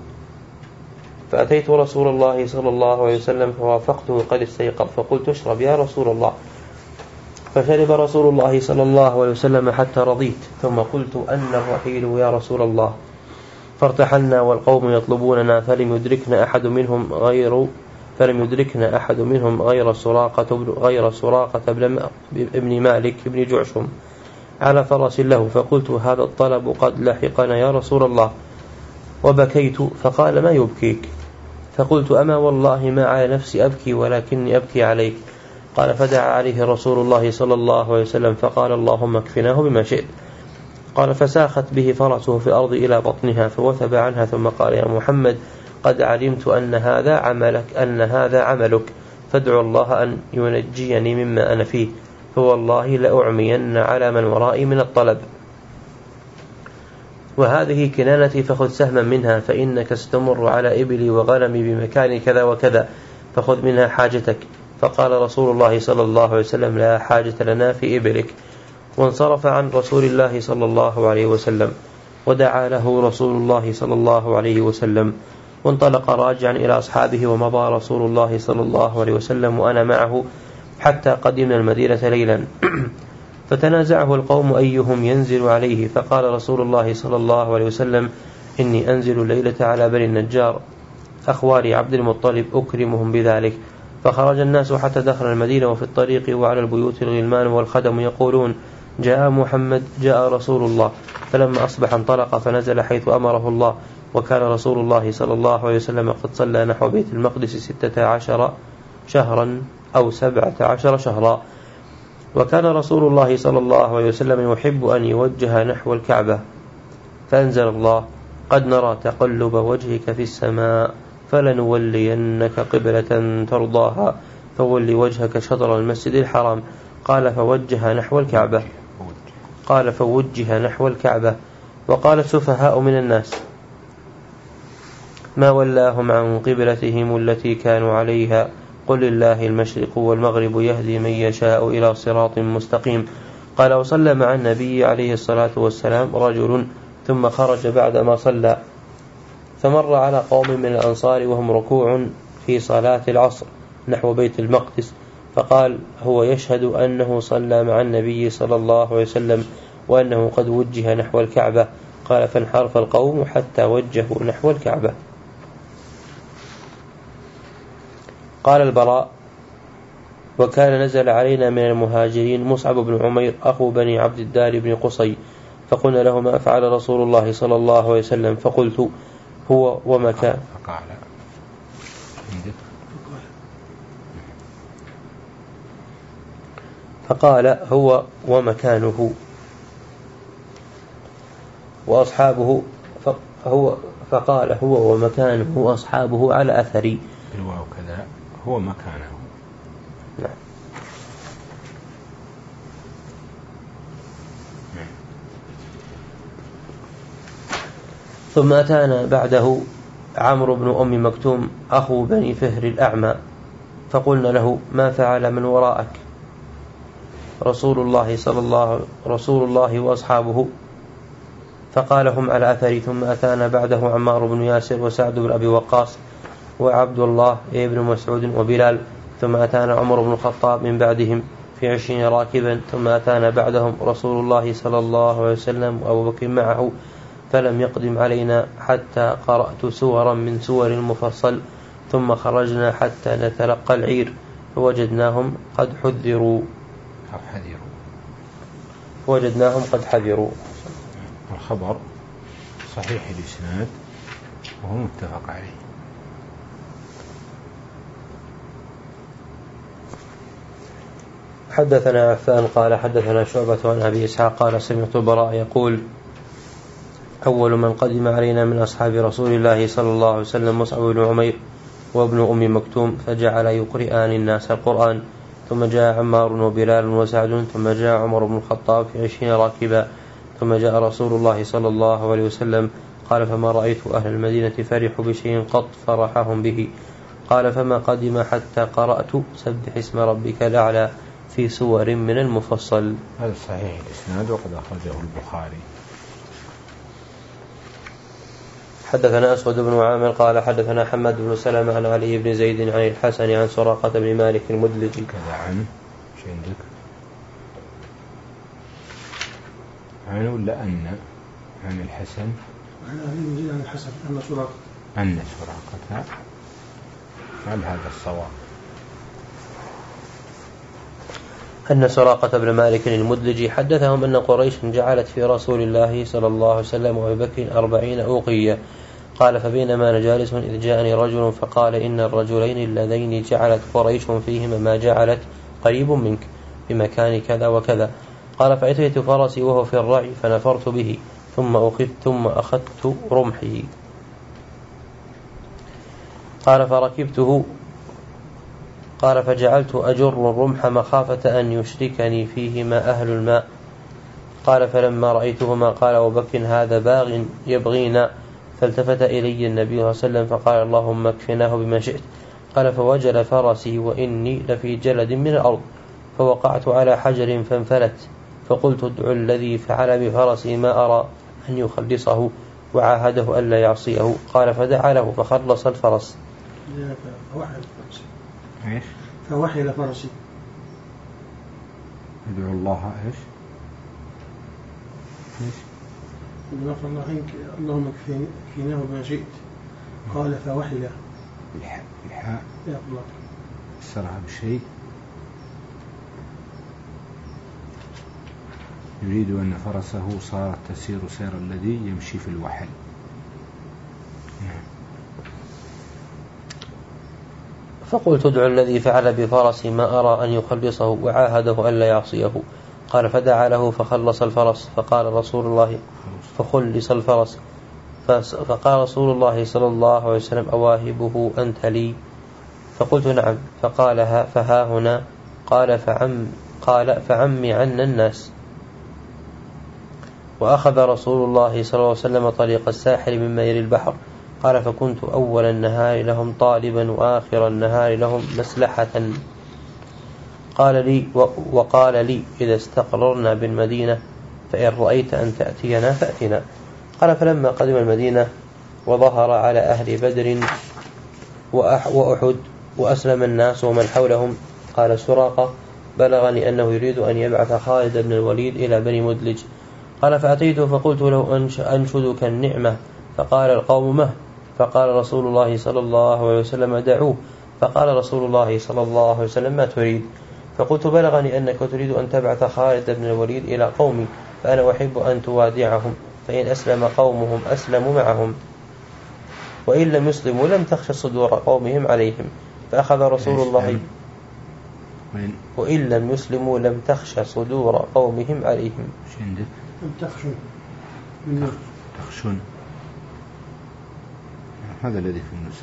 فأتيت رسول الله صلى الله عليه وسلم فوافقته قد استيقظ، فقلت اشرب يا رسول الله، فشرب رسول الله صلى الله عليه وسلم حتى رضيت، ثم قلت أن الرحيل يا رسول الله، فارتحلنا والقوم يطلبوننا، فلم يدركنا أحد منهم غير فلم يدركنا أحد منهم غير سراقة غير سراقة ابن مالك ابن جعشم على فرس له، فقلت هذا الطلب قد لحقنا يا رسول الله، وبكيت، فقال ما يبكيك؟ فقلت أما والله ما على نفسي أبكي ولكني أبكي عليك. قال فدعا عليه رسول الله صلى الله عليه وسلم فقال اللهم اكفناه بما شئت. قال فساخت به فرسه في الأرض إلى بطنها فوثب عنها، ثم قال يا محمد قد علمت أن هذا عملك أن هذا عملك فادعوا الله أن ينجيني مما أنا فيه، فوالله لأعمين على من ورائي من الطلب، وهذه كنانتي فخذ سهما منها، فإنك ستمر على إبلي وغنمي بمكان كذا وكذا فخذ منها حاجتك. فقال رسول الله صلى الله عليه وسلم لا حاجة لنا في إبلك، وانصرف عن رسول الله صلى الله عليه وسلم. ودعا له رسول الله صلى الله عليه وسلم، وانطلق راجعا إلى أصحابه، ومضى رسول الله صلى الله عليه وسلم وأنا معه حتى قدمنا المدينة ليلا. فتنازعه القوم أيهم ينزل عليه، فقال رسول الله صلى الله عليه وسلم: إني أنزل الليلة على بني النجار أخوال عبد المطلب أكرمهم بذلك. فخرج الناس حتى دخل المدينة، وفي الطريق وعلى البيوت الغلمان والخدم يقولون: جاء محمد، جاء رسول الله. فلما أصبح انطلق فنزل حيث أمره الله، وكان رسول الله صلى الله عليه وسلم قد صلى نحو بيت المقدس ستة عشر شهرا أو سبعة عشر شهرا. وكان رسول الله صلى الله عليه وسلم يحب أن يوجه نحو الكعبة، فأنزل الله: قد نرى تقلب وجهك في السماء فلنولينك قبلة ترضاها فول وجهك شطر المسجد الحرام. قال فوجه نحو الكعبة قال فوجه نحو الكعبة وقال السفهاء من الناس: ما ولاهم عن قبلتهم التي كانوا عليها؟ قل لله المشرق والمغرب يهدي من يشاء إلى صراط مستقيم. قال وصلى مع النبي عليه الصلاة والسلام رجل، ثم خرج بعدما صلى، فمر على قوم من الأنصار وهم ركوع في صلاة العصر نحو بيت المقدس، فقال: هو يشهد أنه صلى مع النبي صلى الله عليه وسلم وأنه قد وجه نحو الكعبة. قال فانحرف القوم حتى وجهوا نحو الكعبة. قال البراء: وكان نزل علينا من المهاجرين مصعب بن عمير أخو بني عبد الدار بن قصي، فقلنا له: ما فعل رسول الله صلى الله عليه وسلم؟ فقلت: هو ومكان فقال هو ومكانه وأصحابه فهو فقال هو ومكانه وأصحابه على أثري. بالواو كذا هو مكانه. نعم. ثم أتانا بعده عمرو بن أم مكتوم أخو بني فهر الأعمى، فقلنا له: ما فعل من وراءك؟ رسول الله صلى الله رسول الله وأصحابه. فقال: هم على أثري. ثم أتانا بعده عمار بن ياسر وسعد بن أبي وقاص وعبد الله بن مسعود وبلال. ثم أتانا عمر بن الخطاب من بعدهم في عشرين راكبا. ثم أتانا بعدهم رسول الله صلى الله عليه وسلم وأبو بكر معه، فلم يقدم علينا حتى قرأت سورا من سور المفصل. ثم خرجنا حتى نتلقى العير، فوجدناهم قد حذروا فوجدناهم قد حذروا. الخبر صحيح الإسناد وهو متفق عليه. حدثنا عفان قال حدثنا شعبة عن أبي إسحاق قال سمعت البراء يقول: أول من قدم علينا من أصحاب رسول الله صلى الله عليه وسلم مصعب بن عمير وابن أم مكتوم، فجعل يقرئان الناس القرآن. ثم جاء عمار وبلال وسعد. ثم جاء عمر بن الخطاب في عشرين راكبا. ثم جاء رسول الله صلى الله عليه وسلم. قال: فما رأيت أهل المدينة فرحوا بشيء قط فرحهم به. قال: فما قدم حتى قرأت سبح اسم ربك الأعلى في سور من المفصل. هذا صحيح الإسناد وقد أخرجه البخاري. حدثنا أسود بن عامر قال حدثنا حماد بن سلمة عن علي بن زيد عن الحسن عن سراقة بن مالك المدلجي. كذا عن شيء عندك عن ولا أن عن الحسن عن علي بن زيد عن الحسن أن سراقة أن سراقة هل هذا الصواب؟ أن سراقة بن مالك المدلجي حدثهم أن قريش جعلت في رسول الله صلى الله عليه وسلم وأبي بكر أربعين أوقية. قال: فبينما أنا جالس إذ جاءني رجل فقال: إن الرجلين اللذين جعلت قريش فيهما ما جعلت قريب منك بمكان كذا وكذا. قال: فأتيت فرسي وهو في الرعي فنفرت به، ثم أخذت ثم أخذت رمحي. قال: فركبته. قال: فجعلت أجر الرمح مخافة أن يشركني فيهما أهل الماء. قال: فلما رأيتهما قال أبو بكر: هذا باغ يبغينا. فالتفت إلي النبي صلى الله عليه وسلم فقال: اللهم اكفناه بما شئت. قال: فوجل فرسي وإني لفي جلد من الأرض، فوقعت على حجر فانفلت، فقلت: ادعو الذي فعل بفرسي ما أرى. أن يخلصه وعاهده ألا يعصيه. قال فدعا له فخلص الفرس. فوحي لفرسي يدعو الله إيش؟ إيش؟ اللهم اكفيناه بما شئت. قال فوحي له الحاء الحاء يا الله فسرها بشيء يريد أن فرسه صارت تسير سير الذي يمشي في الوحل. فقلت ادع الذي فعل بفرسي ما أرى أن يخلصه وعاهده ألا يعصيه. قال فدعا له فخلص الفرس. فقال رسول الله فخلص الفرس. فقال رسول الله صلى الله عليه وسلم أواهبه أنت لي؟ فقلت نعم. فقال فها هنا. قال فعم قال فعمي عنا الناس. وأخذ رسول الله صلى الله عليه وسلم طريق الساحل من مير البحر. قال فكنت أول النهار لهم طالبا وآخر النهار لهم مسلحة. قال لي وقال لي إذا استقررنا بالمدينة فإن رأيت أن تأتينا فأتنا. قال فلما قدم المدينة وظهر على أهل بدر وأحد وأسلم الناس ومن حولهم قال سراقة بلغني أنه يريد أن يبعث خالد بن الوليد إلى بني مدلج. قال فأتيته فقلت له أنشدك النعمة. فقال القوم مه. فقال رسول الله صلى الله عليه وسلم دعوه. فقال رسول الله صلى الله عليه وسلم ما تريد؟ فقلت بلغني أنك تريد أن تبعث خالد بن الوليد إلى قومي فأنا أحب أن توادعهم فإن أسلم قومهم أسلموا معهم وإن لم يسلموا لم تخش صدور قومهم عليهم. فأخذ رسول الله وإن لم يسلموا لم تخش صدور قومهم عليهم. لم تخشون تخشون هذا الذي في النسخ.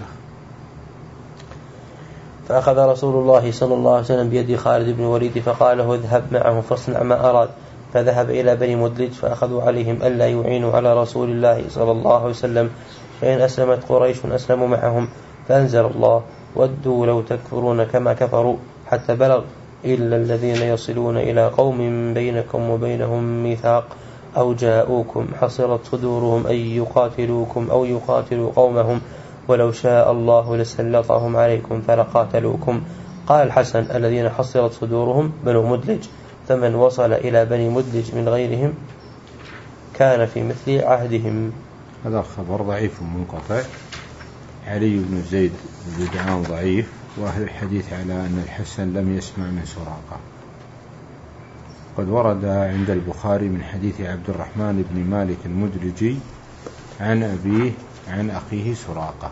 فأخذ رسول الله صلى الله عليه وسلم بيد خالد بن الوليد فقال له اذهب معه فاصنع ما أراد. فذهب إلى بني مدلج فأخذوا عليهم ألا يعينوا على رسول الله صلى الله عليه وسلم فإن أسلمت قريش أسلموا معهم. فأنزل الله ودوا لو تكفرون كما كفروا حتى بلغ إلا الذين يصلون إلى قوم بينكم وبينهم ميثاق أو جاءوكم حصرت صدورهم أن يقاتلوكم أو يقاتلوا قومهم ولو شاء الله لسلطهم عليكم فلقاتلوكم. قال الحسن الذين حصرت صدورهم بنو مدلج فمن وصل إلى بني مدلج من غيرهم كان في مثل عهدهم. هذا الخبر ضعيف منقطع. علي بن زيد بدعان ضعيف وأهل الحديث على أن الحسن لم يسمع من سراقة. قد ورد عند البخاري من حديث عبد الرحمن بن مالك المدلجي عن أبيه عن أخيه سراقة.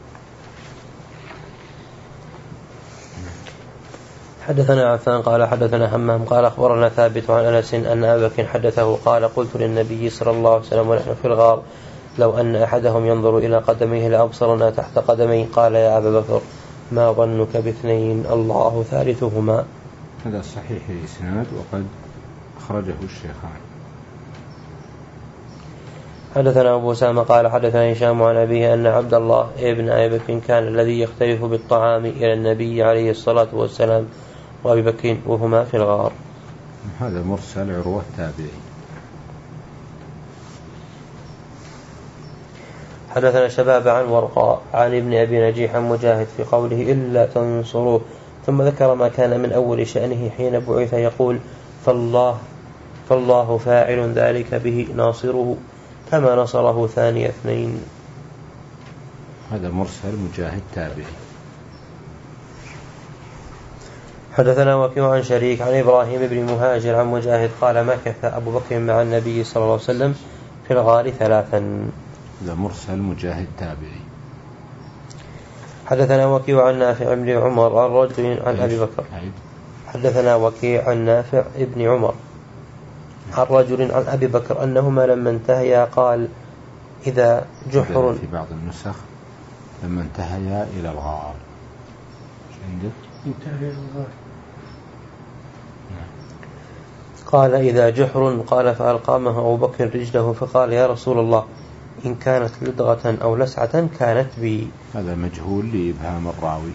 حدثنا عفان قال حدثنا همام قال أخبرنا ثابت عن أنس أن أبا بكر حدثه قال قلت للنبي صلى الله عليه وسلم ونحن في الغار لو أن أحدهم ينظر إلى قدميه لأبصرنا تحت قدميه. قال يا أبا بكر ما ظنك باثنين الله ثالثهما. هذا صحيح الإسناد وقد أخرجه الشيخان. حدثنا أبو سامة قال حدثنا هشام عن أبيه أن عبد الله ابن أبي بكر كان الذي يختلف بالطعام إلى النبي عليه الصلاة والسلام وأبي بكر وهما في الغار. هذا مرسل عروة التابعي. حدثنا شباب عن ورقاء عن ابن أبي نجيح عن مجاهد في قوله إلا تنصروه ثم ذكر ما كان من أول شأنه حين بعث يقول فالله, فالله فاعل ذلك به ناصره كما نصره ثاني اثنين. هذا مرسل مجاهد تابعي. حدثنا وكيع عن شريك عن إبراهيم بن مهاجر عن مجاهد قال مكث أبو بكر مع النبي صلى الله عليه وسلم في الغار ثلاثا. هذا مرسل مجاهد تابعي. حدثنا وكيع عن نافع بن عمر عن رجل عن أبي بكر. حدثنا وكيع عن نافع بن عمر عن رجل عن أبي بكر أنهما لما انتهيا قال إذا جحر في بعض النسخ لما انتهيا إلى الغار انتهيا إلى الغار قال إذا جحر قال فألقامه أبو بكر رجله فقال يا رسول الله إن كانت لدغة أو لسعة كانت بي. هذا مجهول لإبهام الراوي.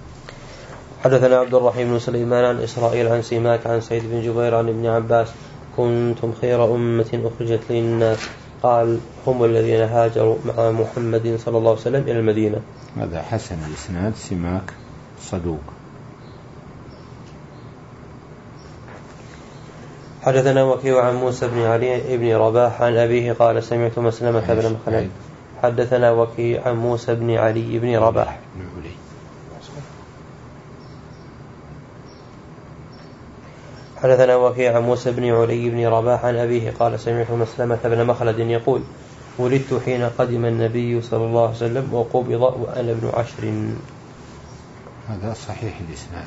حدثنا عبد الرحيم بن سليمان عن إسرائيل عن سماك عن سيد بن جبير عن ابن عباس كنتم خير أمة أخرجت للناس قال هم الذين هاجروا مع محمد صلى الله عليه وسلم إلى المدينة. هذا حسن الإسناد، سماك صدوق. حدثنا وكيع عن موسى بن علي بن رباح عن أبيه قال سمعت مسلمة بن مخلد. حدثنا وكيع عن موسى بن علي بن رباح حدثنا وكيع عن موسى بن علي بن رباح عن أبيه قال سمعت مسلمة بن مخلد يقول ولدت حين قدم النبي صلى الله عليه وسلم وقبض وأنا ابن عشر. هذا صحيح الإسناد.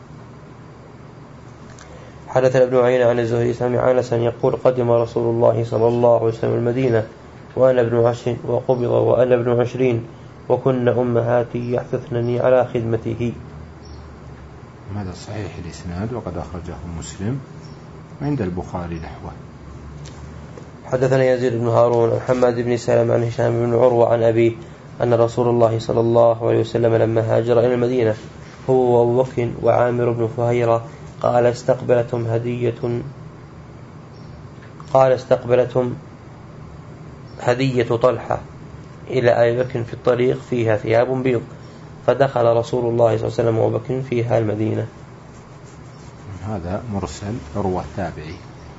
حدثنا ابن عيينة عن الزهري سمع أنسا يقول قدم رسول الله صلى الله عليه وسلم المدينة وأنا ابن عشر وقبض وأنا ابن عشرين وكن أمهاتي يحثثنني على خدمته. هذا صحيح الإسناد وقد أخرجه مسلم عند البخاري نحوه. حدثنا يزيد بن هارون محمد بن سلمة عن هشام بن عروة عن أبيه أن رسول الله صلى الله عليه وسلم لما هاجر إلى المدينة هو وأبو بكر وعامر بن فهيرة قال استقبلتهم هدية قال استقبلتهم هدية طلحة إلى أبي بكر في الطريق فيها ثياب بيض فدخل رسول الله صلى الله عليه وسلم وأبو بكر فيها المدينة. هذا مرسل عروة تابعي.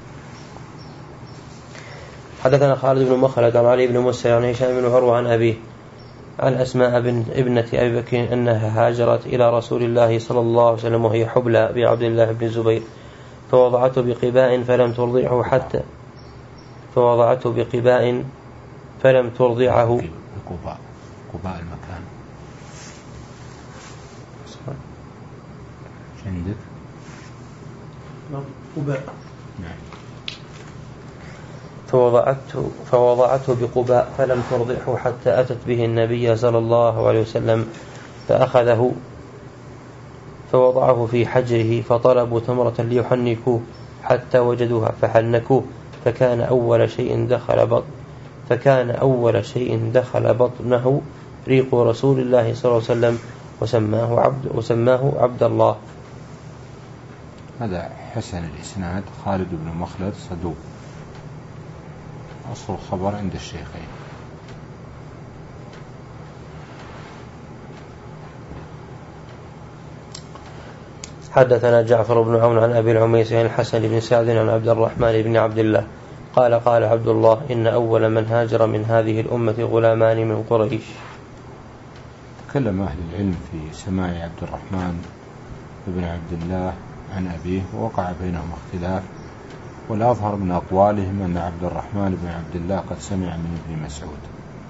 حدثنا خالد بن مخلد عن علي بن مسلم عن هشام بن عروة عن أبيه عن أسماء بن ابنة أبي بكر أنها هاجرت إلى رسول الله صلى الله عليه وسلم وهي حبلى بعبد الله بن الزبير فوضعته بقباء فلم ترضعه حتى فوضعته بقباء فلم ترضعه قباء قباء المكان عندك قباء نعم. فوضعته, فوضعته بقباء فلم ترضعه حتى أتت به النبي صلى الله عليه وسلم فأخذه فوضعه في حجره فطلبوا تمرة ليحنكوه حتى وجدوها فحنكوه فكان أول شيء دخل بطن فكان أول شيء دخل بطنه ريق رسول الله صلى الله عليه وسلم وسماه عبد وسماه عبد الله. هذا حسن الإسناد. خالد بن مخلد صدوق، أصل الخبر عند الشيخين. حدثنا جعفر بن عون عن أبي العميس عن الحسن بن سعد عن عبد الرحمن بن عبد الله قال قال عبد الله إن أول من هاجر من هذه الأمة غلامان من قريش. تكلم أهل العلم في سماع عبد الرحمن بن عبد الله عن أبيه ووقع بينهم اختلاف، والأظهر من أقوالهم أن عبد الرحمن بن عبد الله قد سمع من ابن مسعود.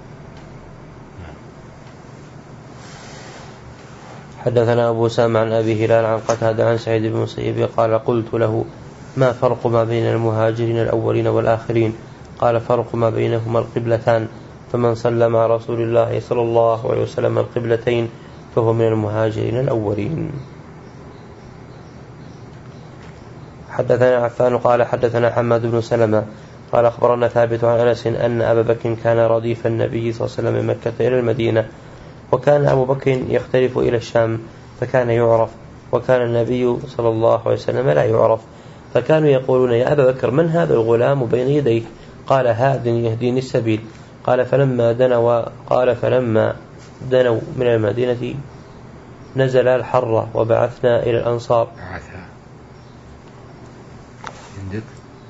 حدثنا أبو سامع عن أبي هلال عن قتادة عن سعيد بن المسيب قال قلت له ما فرق ما بين المهاجرين الأولين والآخرين؟ قال فرق ما بينهما القبلتان، فمن صلى مع رسول الله صلى الله عليه وسلم القبلتين فهو من المهاجرين الأولين. حدثنا عفان قال حدثنا حماد بن سلمة قال أخبرنا ثابت عن أنس أن أبا بكر كان رديف النبي صلى الله عليه وسلم من مكة إلى المدينة، وكان أبو بكر يختلف إلى الشام فكان يعرف، وكان النبي صلى الله عليه وسلم لا يعرف، فكانوا يقولون يا أبا بكر من هذا الغلام بين يديك؟ قال هاد يهديني السبيل. قال فلما دنوا قال فلما دنوا من المدينة نزل الحرة وبعثنا إلى الأنصار. عندك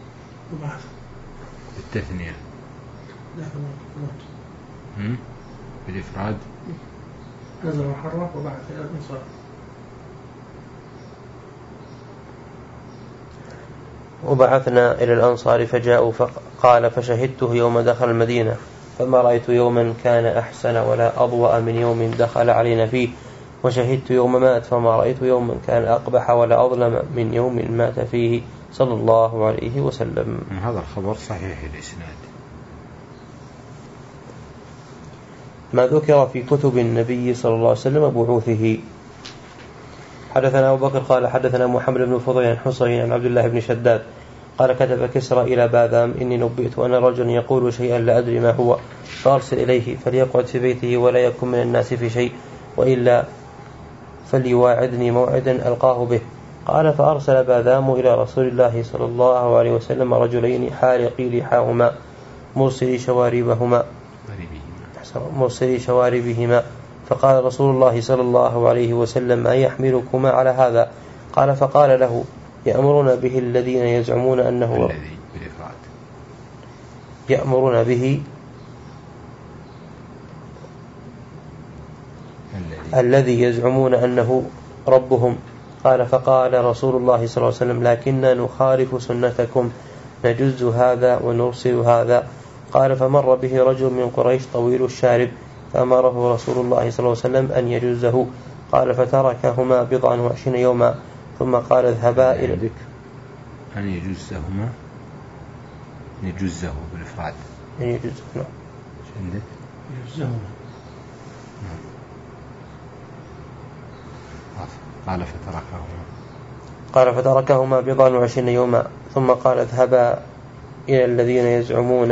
بالتثنية بالإفراد نزل الحرة وبعث إلى الأنصار. وبعثنا إلى الأنصار فجاءوا فقال فشهدته يوم دخل المدينة فما رأيت يوما كان أحسن ولا أضوأ من يوم دخل علينا فيه، وشهدت يوم مات فما رأيت يوما كان أقبح ولا أظلم من يوم مات فيه صلى الله عليه وسلم. هذا الخبر صحيح الإسناد. ما ذكر في كتب النبي صلى الله عليه وسلم بعوثه. حدثنا أبو بكر قال حدثنا محمد بن فضيل عن حصين عن عبد الله بن شداد قال كتب كسرى إلى باذام إني نبئت أن رجلا يقول شيئا لا أدري ما هو فأرسل إليه فليقعد في بيته ولا يكن من الناس في شيء وإلا فليواعدني موعدا ألقاه به. قال فأرسل باذام إلى رسول الله صلى الله عليه وسلم رجلين حالقي لحاهما مرسلي شواربهما مرسلي شواربهما فقال رسول الله صلى الله عليه وسلم ما يحملكما على هذا؟ قال فقال له يأمرون به الذين يزعمون أنه يأمرون به الذي يزعمون أنه ربهم. قال فقال رسول الله صلى الله عليه وسلم لكننا نخالف سنتكم نجز هذا ونرسل هذا. قال فمر به رجل من قريش طويل الشارب فأمره رسول الله صلى الله عليه وسلم أن يجزه. قال فتركهما بضعا وعشرين يوما ثم قال اذهبا إلى أن يجزهما يجزه بالإفراد أن يجزه نعم عندك يجزهما قال فتركهما قال فتركهما بضعا وعشرين يوما ثم قال اذهبا إلى الذين يزعمون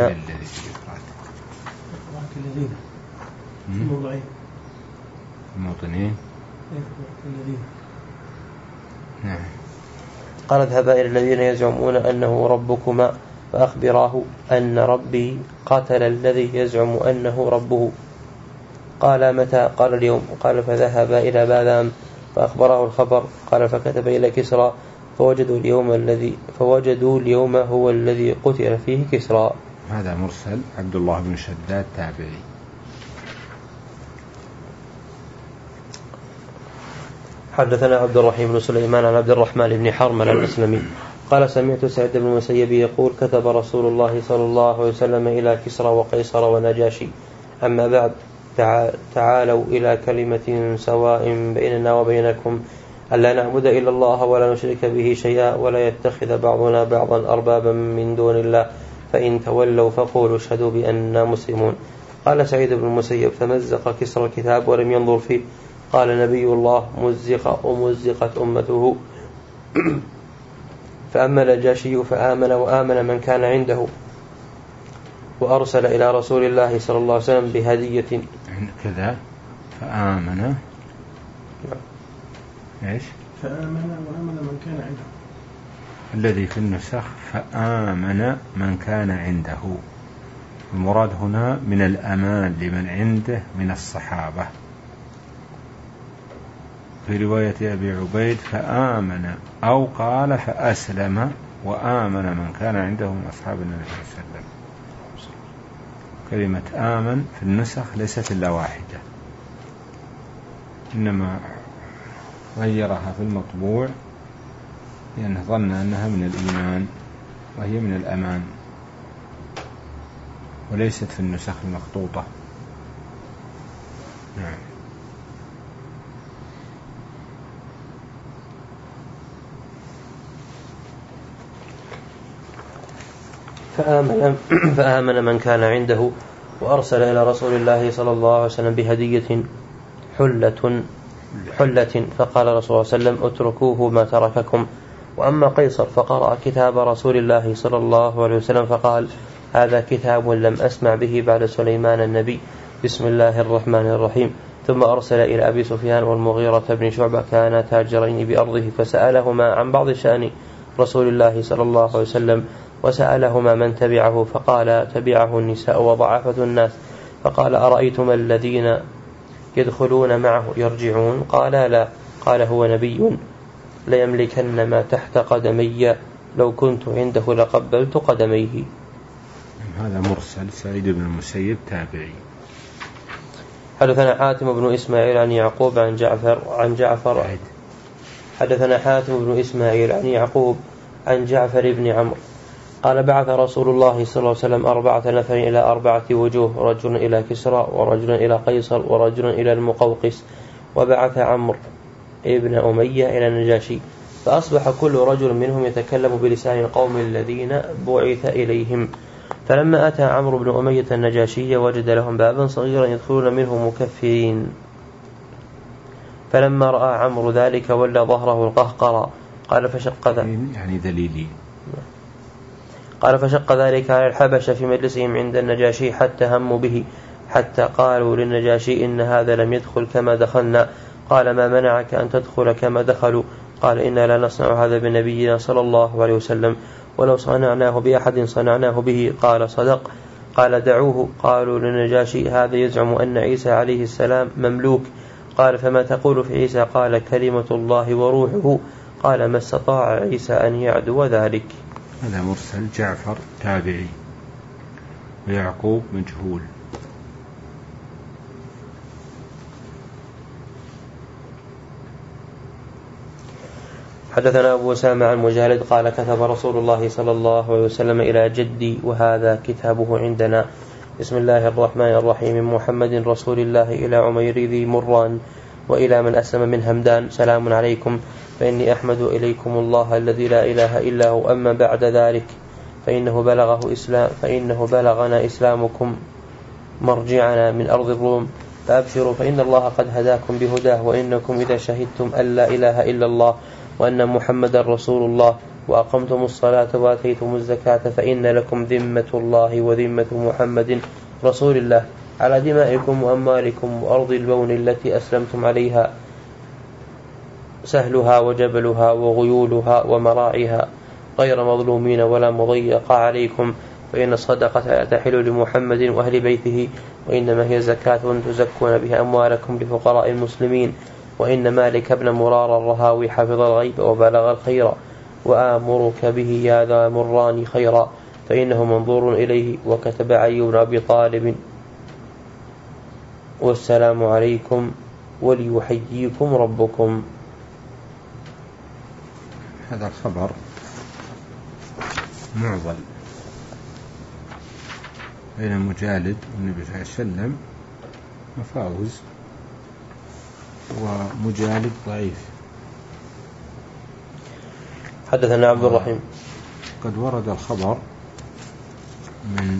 الذين الموضعين الموطنين الذين نعم. قال اذهبا إلى الذين يزعمون أنه ربكما فأخبراه أن ربي قتل الذي يزعم أنه ربه. قال متى؟ قال اليوم. قال فذهبا إلى باذام فأخبره الخبر. قال فكتب إلى كسرى فوجدوا اليوم الذي فوجدوا اليوم هو الذي قتل فيه كسرى. هذا مرسل عبد الله بن شداد تابعي. حدثنا عبد الرحيم بن سليمان عن عبد الرحمن بن حرمل الأسلمي قال سمعت سعيد بن المسيب يقول كتب رسول الله صلى الله عليه وسلم إلى كسرى وقيصر ونجاشي أما بعد تعالوا إلى كلمة سواء بيننا وبينكم ألا نعبد إلا الله ولا نشرك به شيئا ولا يتخذ بعضنا بعضا أربابا من دون الله فإن تولوا فقولوا اشهدوا بأننا مسلمون. قال سعيد بن المسيب فمزق كسرى الكتاب ولم ينظر فيه. قال نبي الله مزق ومزقت أمته فأما النجاشي فآمن وآمن من كان عنده وأرسل إلى رسول الله صلى الله عليه وسلم بهدية كذا فآمن إيش فآمن وآمن من كان عنده الذي في النسخ فآمن من كان عنده. المراد هنا من الأمان لمن عنده من الصحابة. في رواية أبي عبيد فآمن أو قال فأسلم وآمن من كان عنده من أصحاب النبي صلى الله عليه وسلم. كلمة آمن في النسخ ليست إلا واحدة إنما غيرها في المطبوع لأنه ظن أنها من الإيمان وهي من الأمان وليست في النسخ المخطوطة. نعم. فآمن, فآمن من كان عنده وأرسل إلى رسول الله صلى الله عليه وسلم بهدية حلة, حلة فقال رسول الله صلى الله عليه وسلم اتركوه ما ترككم. وأما قيصر فقرأ كتاب رسول الله صلى الله عليه وسلم فقال هذا كتاب لم أسمع به بعد سليمان النبي بسم الله الرحمن الرحيم. ثم أرسل إلى أبي سفيان والمغيرة بن شعبة كانا تاجرين بأرضه فسألهما عن بعض شأن رسول الله صلى الله عليه وسلم وسألهما من تبعه فقال تبعه النساء وضعفة الناس. فقال أرأيتم الذين يدخلون معه يرجعون؟ قال لا. قال هو نبي ليملكن ما تحت قدمي لو كنت عنده لقبلت قدميه. هذا مرسل سعيد بن المسيب تابعي. حدثنا حاتم بن إسماعيل عن يعقوب عن جعفر عن جعفر حدثنا حاتم بن إسماعيل عن يعقوب عن جعفر بن عمرو قال بعث رسول الله صلى الله عليه وسلم أربعة نفر إلى أربعة وجوه رجل إلى كسرى ورجل إلى قيصر ورجل إلى المقوقس وبعث عمرو ابن أمية إلى النجاشي فأصبح كل رجل منهم يتكلم بلسان القوم الذين بعث إليهم. فلما أتى عمرو بن أمية النجاشي وجد لهم بابا صغيرا يدخلون منه مكفرين. فلما رأى عمرو ذلك ولى ظهره القهقرى قال فشق ذلك يعني ذليلي قال فشق ذلك على الحبشة في مجلسهم عند النجاشي حتى هموا به حتى قالوا للنجاشي إن هذا لم يدخل كما دخلنا. قال ما منعك أن تدخل كما دخلوا؟ قال إنا لا نصنع هذا بنبينا صلى الله عليه وسلم، ولو صنعناه بأحد صنعناه به. قال صدق. قال دعوه. قالوا للنجاشي هذا يزعم أن عيسى عليه السلام مملوك. قال فما تقول في عيسى؟ قال كلمة الله وروحه. قال ما استطاع عيسى أن يعدو ذلك. هذا مرسل. جعفر تابعي ويعقوب مجهول. حدثنا أبو أسامة عن مجالد قال كتب رسول الله صلى الله عليه وسلم إلى جدي وهذا كتابه عندنا: بسم الله الرحمن الرحيم، محمد رسول الله إلى عمير ذي مران وإلى من أسلم من همدان، سلام عليكم، فإني أحمد إليكم الله الذي لا إله إلا هو. أما بعد ذلك فإنه بلغه إسلام فإنه بلغنا إسلامكم مرجعنا من أرض الروم، فأبشروا فإن الله قد هداكم بهداه، وإنكم إذا شهدتم أن لا إله إلا الله وأن محمد رسول الله وأقمتم الصلاة وآتيتم الزكاة فإن لكم ذمة الله وذمة محمد رسول الله على دمائكم وأموالكم وأرض البون التي أسلمتم عليها، سهلها وجبلها وغيولها ومراعيها، غير مظلومين ولا مضيق عليكم، فإن الصدقة تحل لمحمد وأهل بيته، وإنما هي زكاة تزكون بها أموالكم لفقراء المسلمين. وإن مالك بن مرار الرهاوي حفظ الغيب وبلغ الخير، وآمرك به يا ذا مران خيرا، فإنه منظور إليه. وكتب علي بن أبي طالب: والسلام عليكم وليحييكم ربكم. هذا الخبر معضل بين مجالد والنبي صلى الله عليه وسلم مفاوز، ومجالد ضعيف. حدثنا عبد الرحيم. قد ورد الخبر من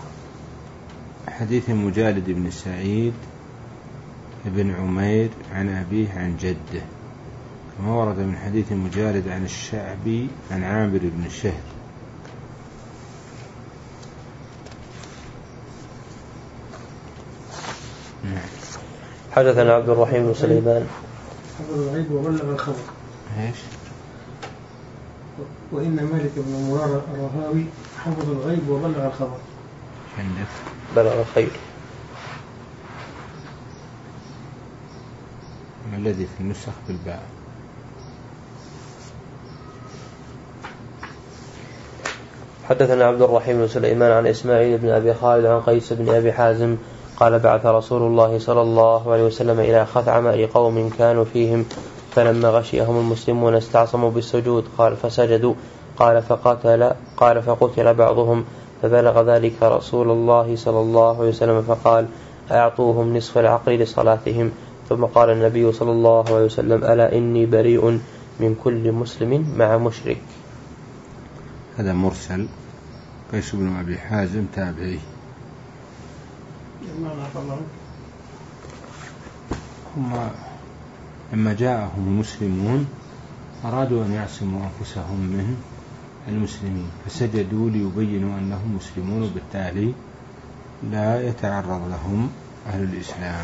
حديث مجالد بن سعيد بن عمير عن أبيه عن جده، كما ورد من حديث مجالد عن الشعبي عن عامر بن شهر. حدثنا عبد الرحيم بن سليمان. حفظ الغيب وبلغ الخبر. ايش؟ وإن مالك بن مرار الرهاوي حفظ الغيب وبلغ الخبر. عندك بلغ الخير. ما الذي في النسخ بالباء؟ حدثنا عبد الرحيم بن سليمان عن إسماعيل بن أبي خالد عن قيس بن أبي حازم قال بعث رسول الله صلى الله عليه وسلم إلى خثعم لقوم كانوا فيهم، فلما غشيهم المسلمون استعصموا بالسجود، قال فسجدوا، قال فقتل قال فقتل بعضهم، فبلغ ذلك رسول الله صلى الله عليه وسلم فقال أعطوهم نصف العقل لصلاتهم. ثم قال النبي صلى الله عليه وسلم ألا إني بريء من كل مسلم مع مشرك. هذا مرسل. قيس بن أبي حازم تابعي. هم لما جاءهم المسلمون أرادوا أن يعصموا أنفسهم من المسلمين، فسجدوا ليبينوا أنهم مسلمون، وبالتالي لا يتعرض لهم أهل الإسلام.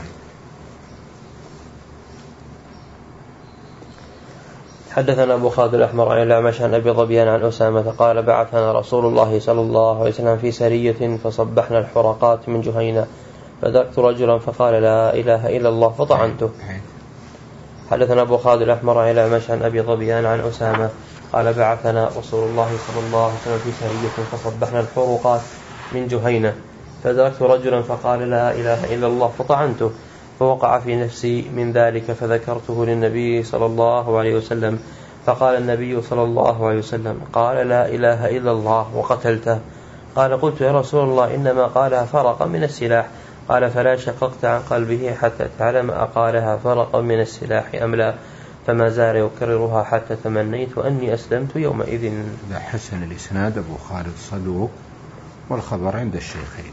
حدثنا أبو خالد الأحمر عن الأعمش عن أبي ظبيان عن أسامة قال بعثنا رسول الله صلى الله عليه وسلم في سرية فصبحنا الحرقات من جهينة، فدركت رجلا فقال لا إله إلا الله فطعنته. حدثنا أبو خالد الأحمر عن الأعمش عن أبي ظبيان عن أسامة قال بعثنا رسول الله صلى الله عليه وسلم في سرية فصبحنا الحرقات من جهينة، فدركت رجلا فقال لا إله إلا الله فطعنته، فوقع في نفسي من ذلك فذكرته للنبي صلى الله عليه وسلم، فقال النبي صلى الله عليه وسلم قال لا إله إلا الله وقتلته. قال قلت يا رسول الله إنما قالها فرقا من السلاح. قال فلا شققت عن قلبه حتى تعلم أقالها فرقا من السلاح أم لا، فما زال يكررها حتى تمنيت أني أسلمت يومئذ. لا حسن الإسناد أبو خالد صدوق، والخبر عند الشيخين.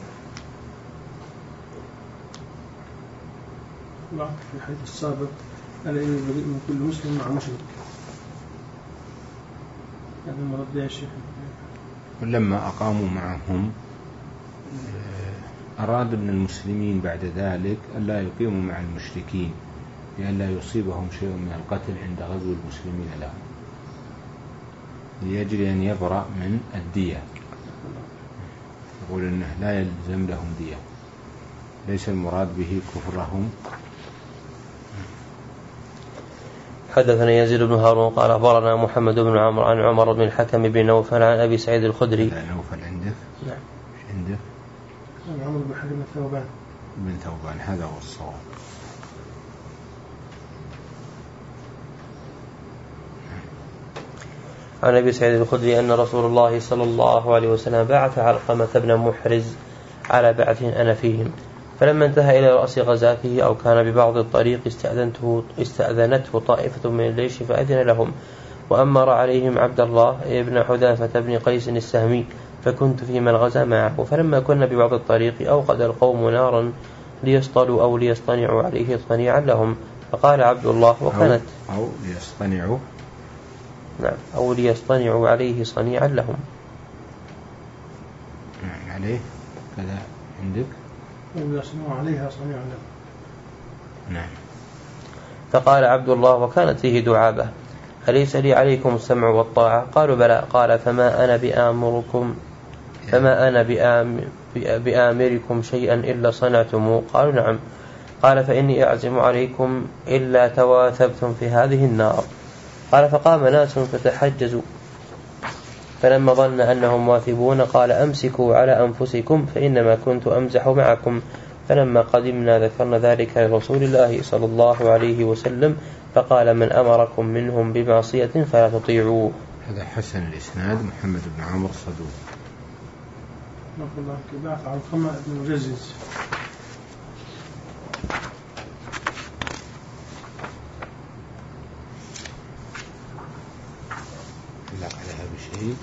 لا في الحديث السابق ألا إني بريء من كل مسلم مع مشرك. هذا مرد يا شيخ. ولما أقاموا معهم أراد من المسلمين بعد ذلك ألا يقيموا مع المشركين، بأن لا يصيبهم شيء من القتل عند غزو المسلمين لهم، لأجل أن يبرأ من الدية. يقول أنه لا يلزم لهم دية، ليس المراد به كفرهم. حدثنا يزيد بن هارون قال أخبرنا محمد بن عمرو عن عمر بن الحكم بن نوفل عن أبي سعيد الخدري. نوفل عندك؟ نعم. عندك؟ عمر بن الحكم بن ثوبان. بن ثوبان، هذا هو الصواب. عن أبي سعيد الخدري أن رسول الله صلى الله عليه وسلم بعث علقمة بن محرز على بعث أنا فيهم، فلما انتهى إلى رأس غزاته أو كان ببعض الطريق استأذنته, استأذنته طائفة من الجيش فأذن لهم، وأمر عليهم عبد الله ابن حذافة بن قيس السهمي، فكنت في من غزا معه. فلما كنا ببعض الطريق أوقد القوم نارا ليصطلوا أو ليصطنعوا عليه صنيعا لهم، فقال عبد الله وكانت أو, أو ليصطنعوا نعم أو ليصطنعوا عليه صنيعا لهم. نعم عليه كذا عندك أو يصنعوا عليها صنيعا لهم. نعم. فقال عبد الله وكانت فيه دعابة أليس لي عليكم السمع والطاعة؟ قالوا بلى. قال فما أنا بآمركم فما أنا بآمر بآمركم شيئا إلا صنعتموه؟ قالوا نعم. قال فإني أعزم عليكم إلا تواثبتم في هذه النار. قال فقام ناس فتحجزوا، فلما ظن أنهم واثبون قال أمسكوا على أنفسكم فإنما كنت أمزح معكم. فلما قدمنا ذكرنا ذلك لرسول الله صلى الله عليه وسلم، فقال من أمركم منهم بمعصية فلا تطيعوه. هذا حسن الإسناد. محمد بن عمرو صدوق. نقول الله كباث على القمة بن مجزز. لا عليها بشيء.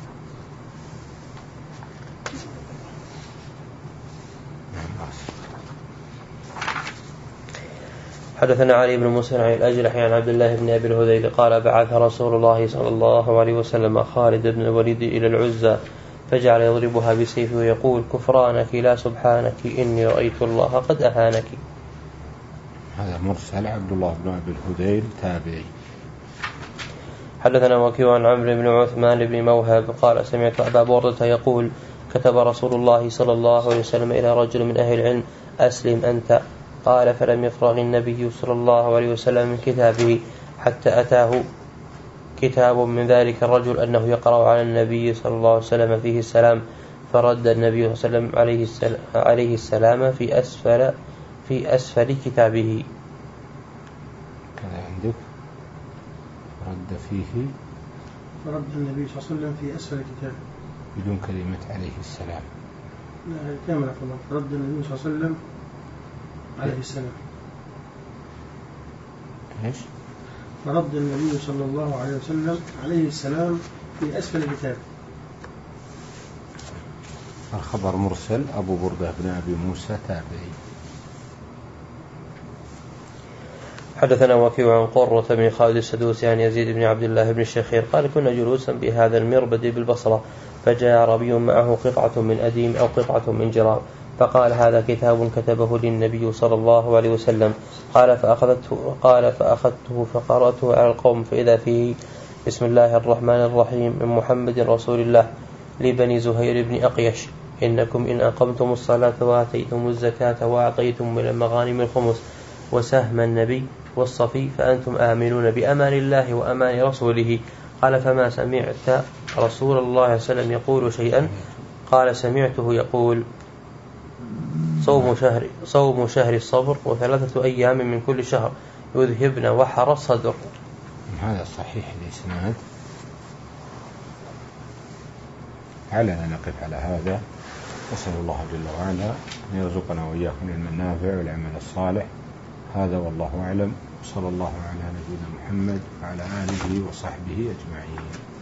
حدثنا علي بن مسهر عن الأجلح عن عبد الله بن أبي الهذيل قال بعث رسول الله صلى الله عليه وسلم خالد بن الوليد إلى العزى فجعل يضربها بسيفه ويقول كفرانك لا سبحانك إني رأيت الله قد أهانك. هذا مرسل. عبد الله بن أبي الهذيل تابعي. حدثنا وكيع عن عمرو بن عثمان بن موهب قال سمعت أبا بردة يقول كتب رسول الله صلى الله عليه وسلم إلى رجل من أهل العلم أسلم أنت. قال فلم يفرغ النبي صلى الله عليه وسلم من كتابه حتى أتاه كتاب من ذلك الرجل أنه يقرأ على النبي صلى الله عليه وسلم فيه السلام، فرد النبي صلى الله عليه وسلم عليه السلام في أسفل في أسفل كتابه. كذا عندك رد فيه فرد النبي صلى الله عليه وسلم في أسفل كتابه بدون كلمة عليه السلام. لا كاملة فضل. فرد النبي صلى الله عليه وسلم عليه السلام. إيش؟ فرد النبي صلى الله عليه وسلم عليه السلام في أسفل كتابه. الخبر مرسل. أبو بردة بن أبي موسى تابعي. حدثنا وكيع عن قرة بن خالد السدوسي عن يزيد بن عبد الله بن الشخير قال كنا جلوسا بهذا المربد بالبصرة فجاء عربي معه قطعة من أديم أو قطعة من جراب فقال هذا كتاب كتبه للنبي صلى الله عليه وسلم. قال فأخذته قال فأخذته فقرأته على القوم فإذا فيه بسم الله الرحمن الرحيم من محمد رسول الله لبني زهير بن أقيش إنكم إن أقمتم الصلاة وآتيتم الزكاة وأعطيتم من المغانم الخمس وسهم النبي والصفي فأنتم آمنون بأمان الله وأمان رسوله. قال فما سمعت رسول الله صلى الله عليه وسلم يقول شيئا؟ قال سمعته يقول صوم شهر, صوم شهر الصبر وثلاثة أيام من كل شهر يذهبن وحر الصدر. هذا صحيح الإسناد. علينا نقف على هذا. أسأل الله جل وعلا أن يرزقنا وإياكم العلم النافع والعمل الصالح. هذا والله أعلم. صلى الله على نبينا محمد وعلى آله وصحبه أجمعين.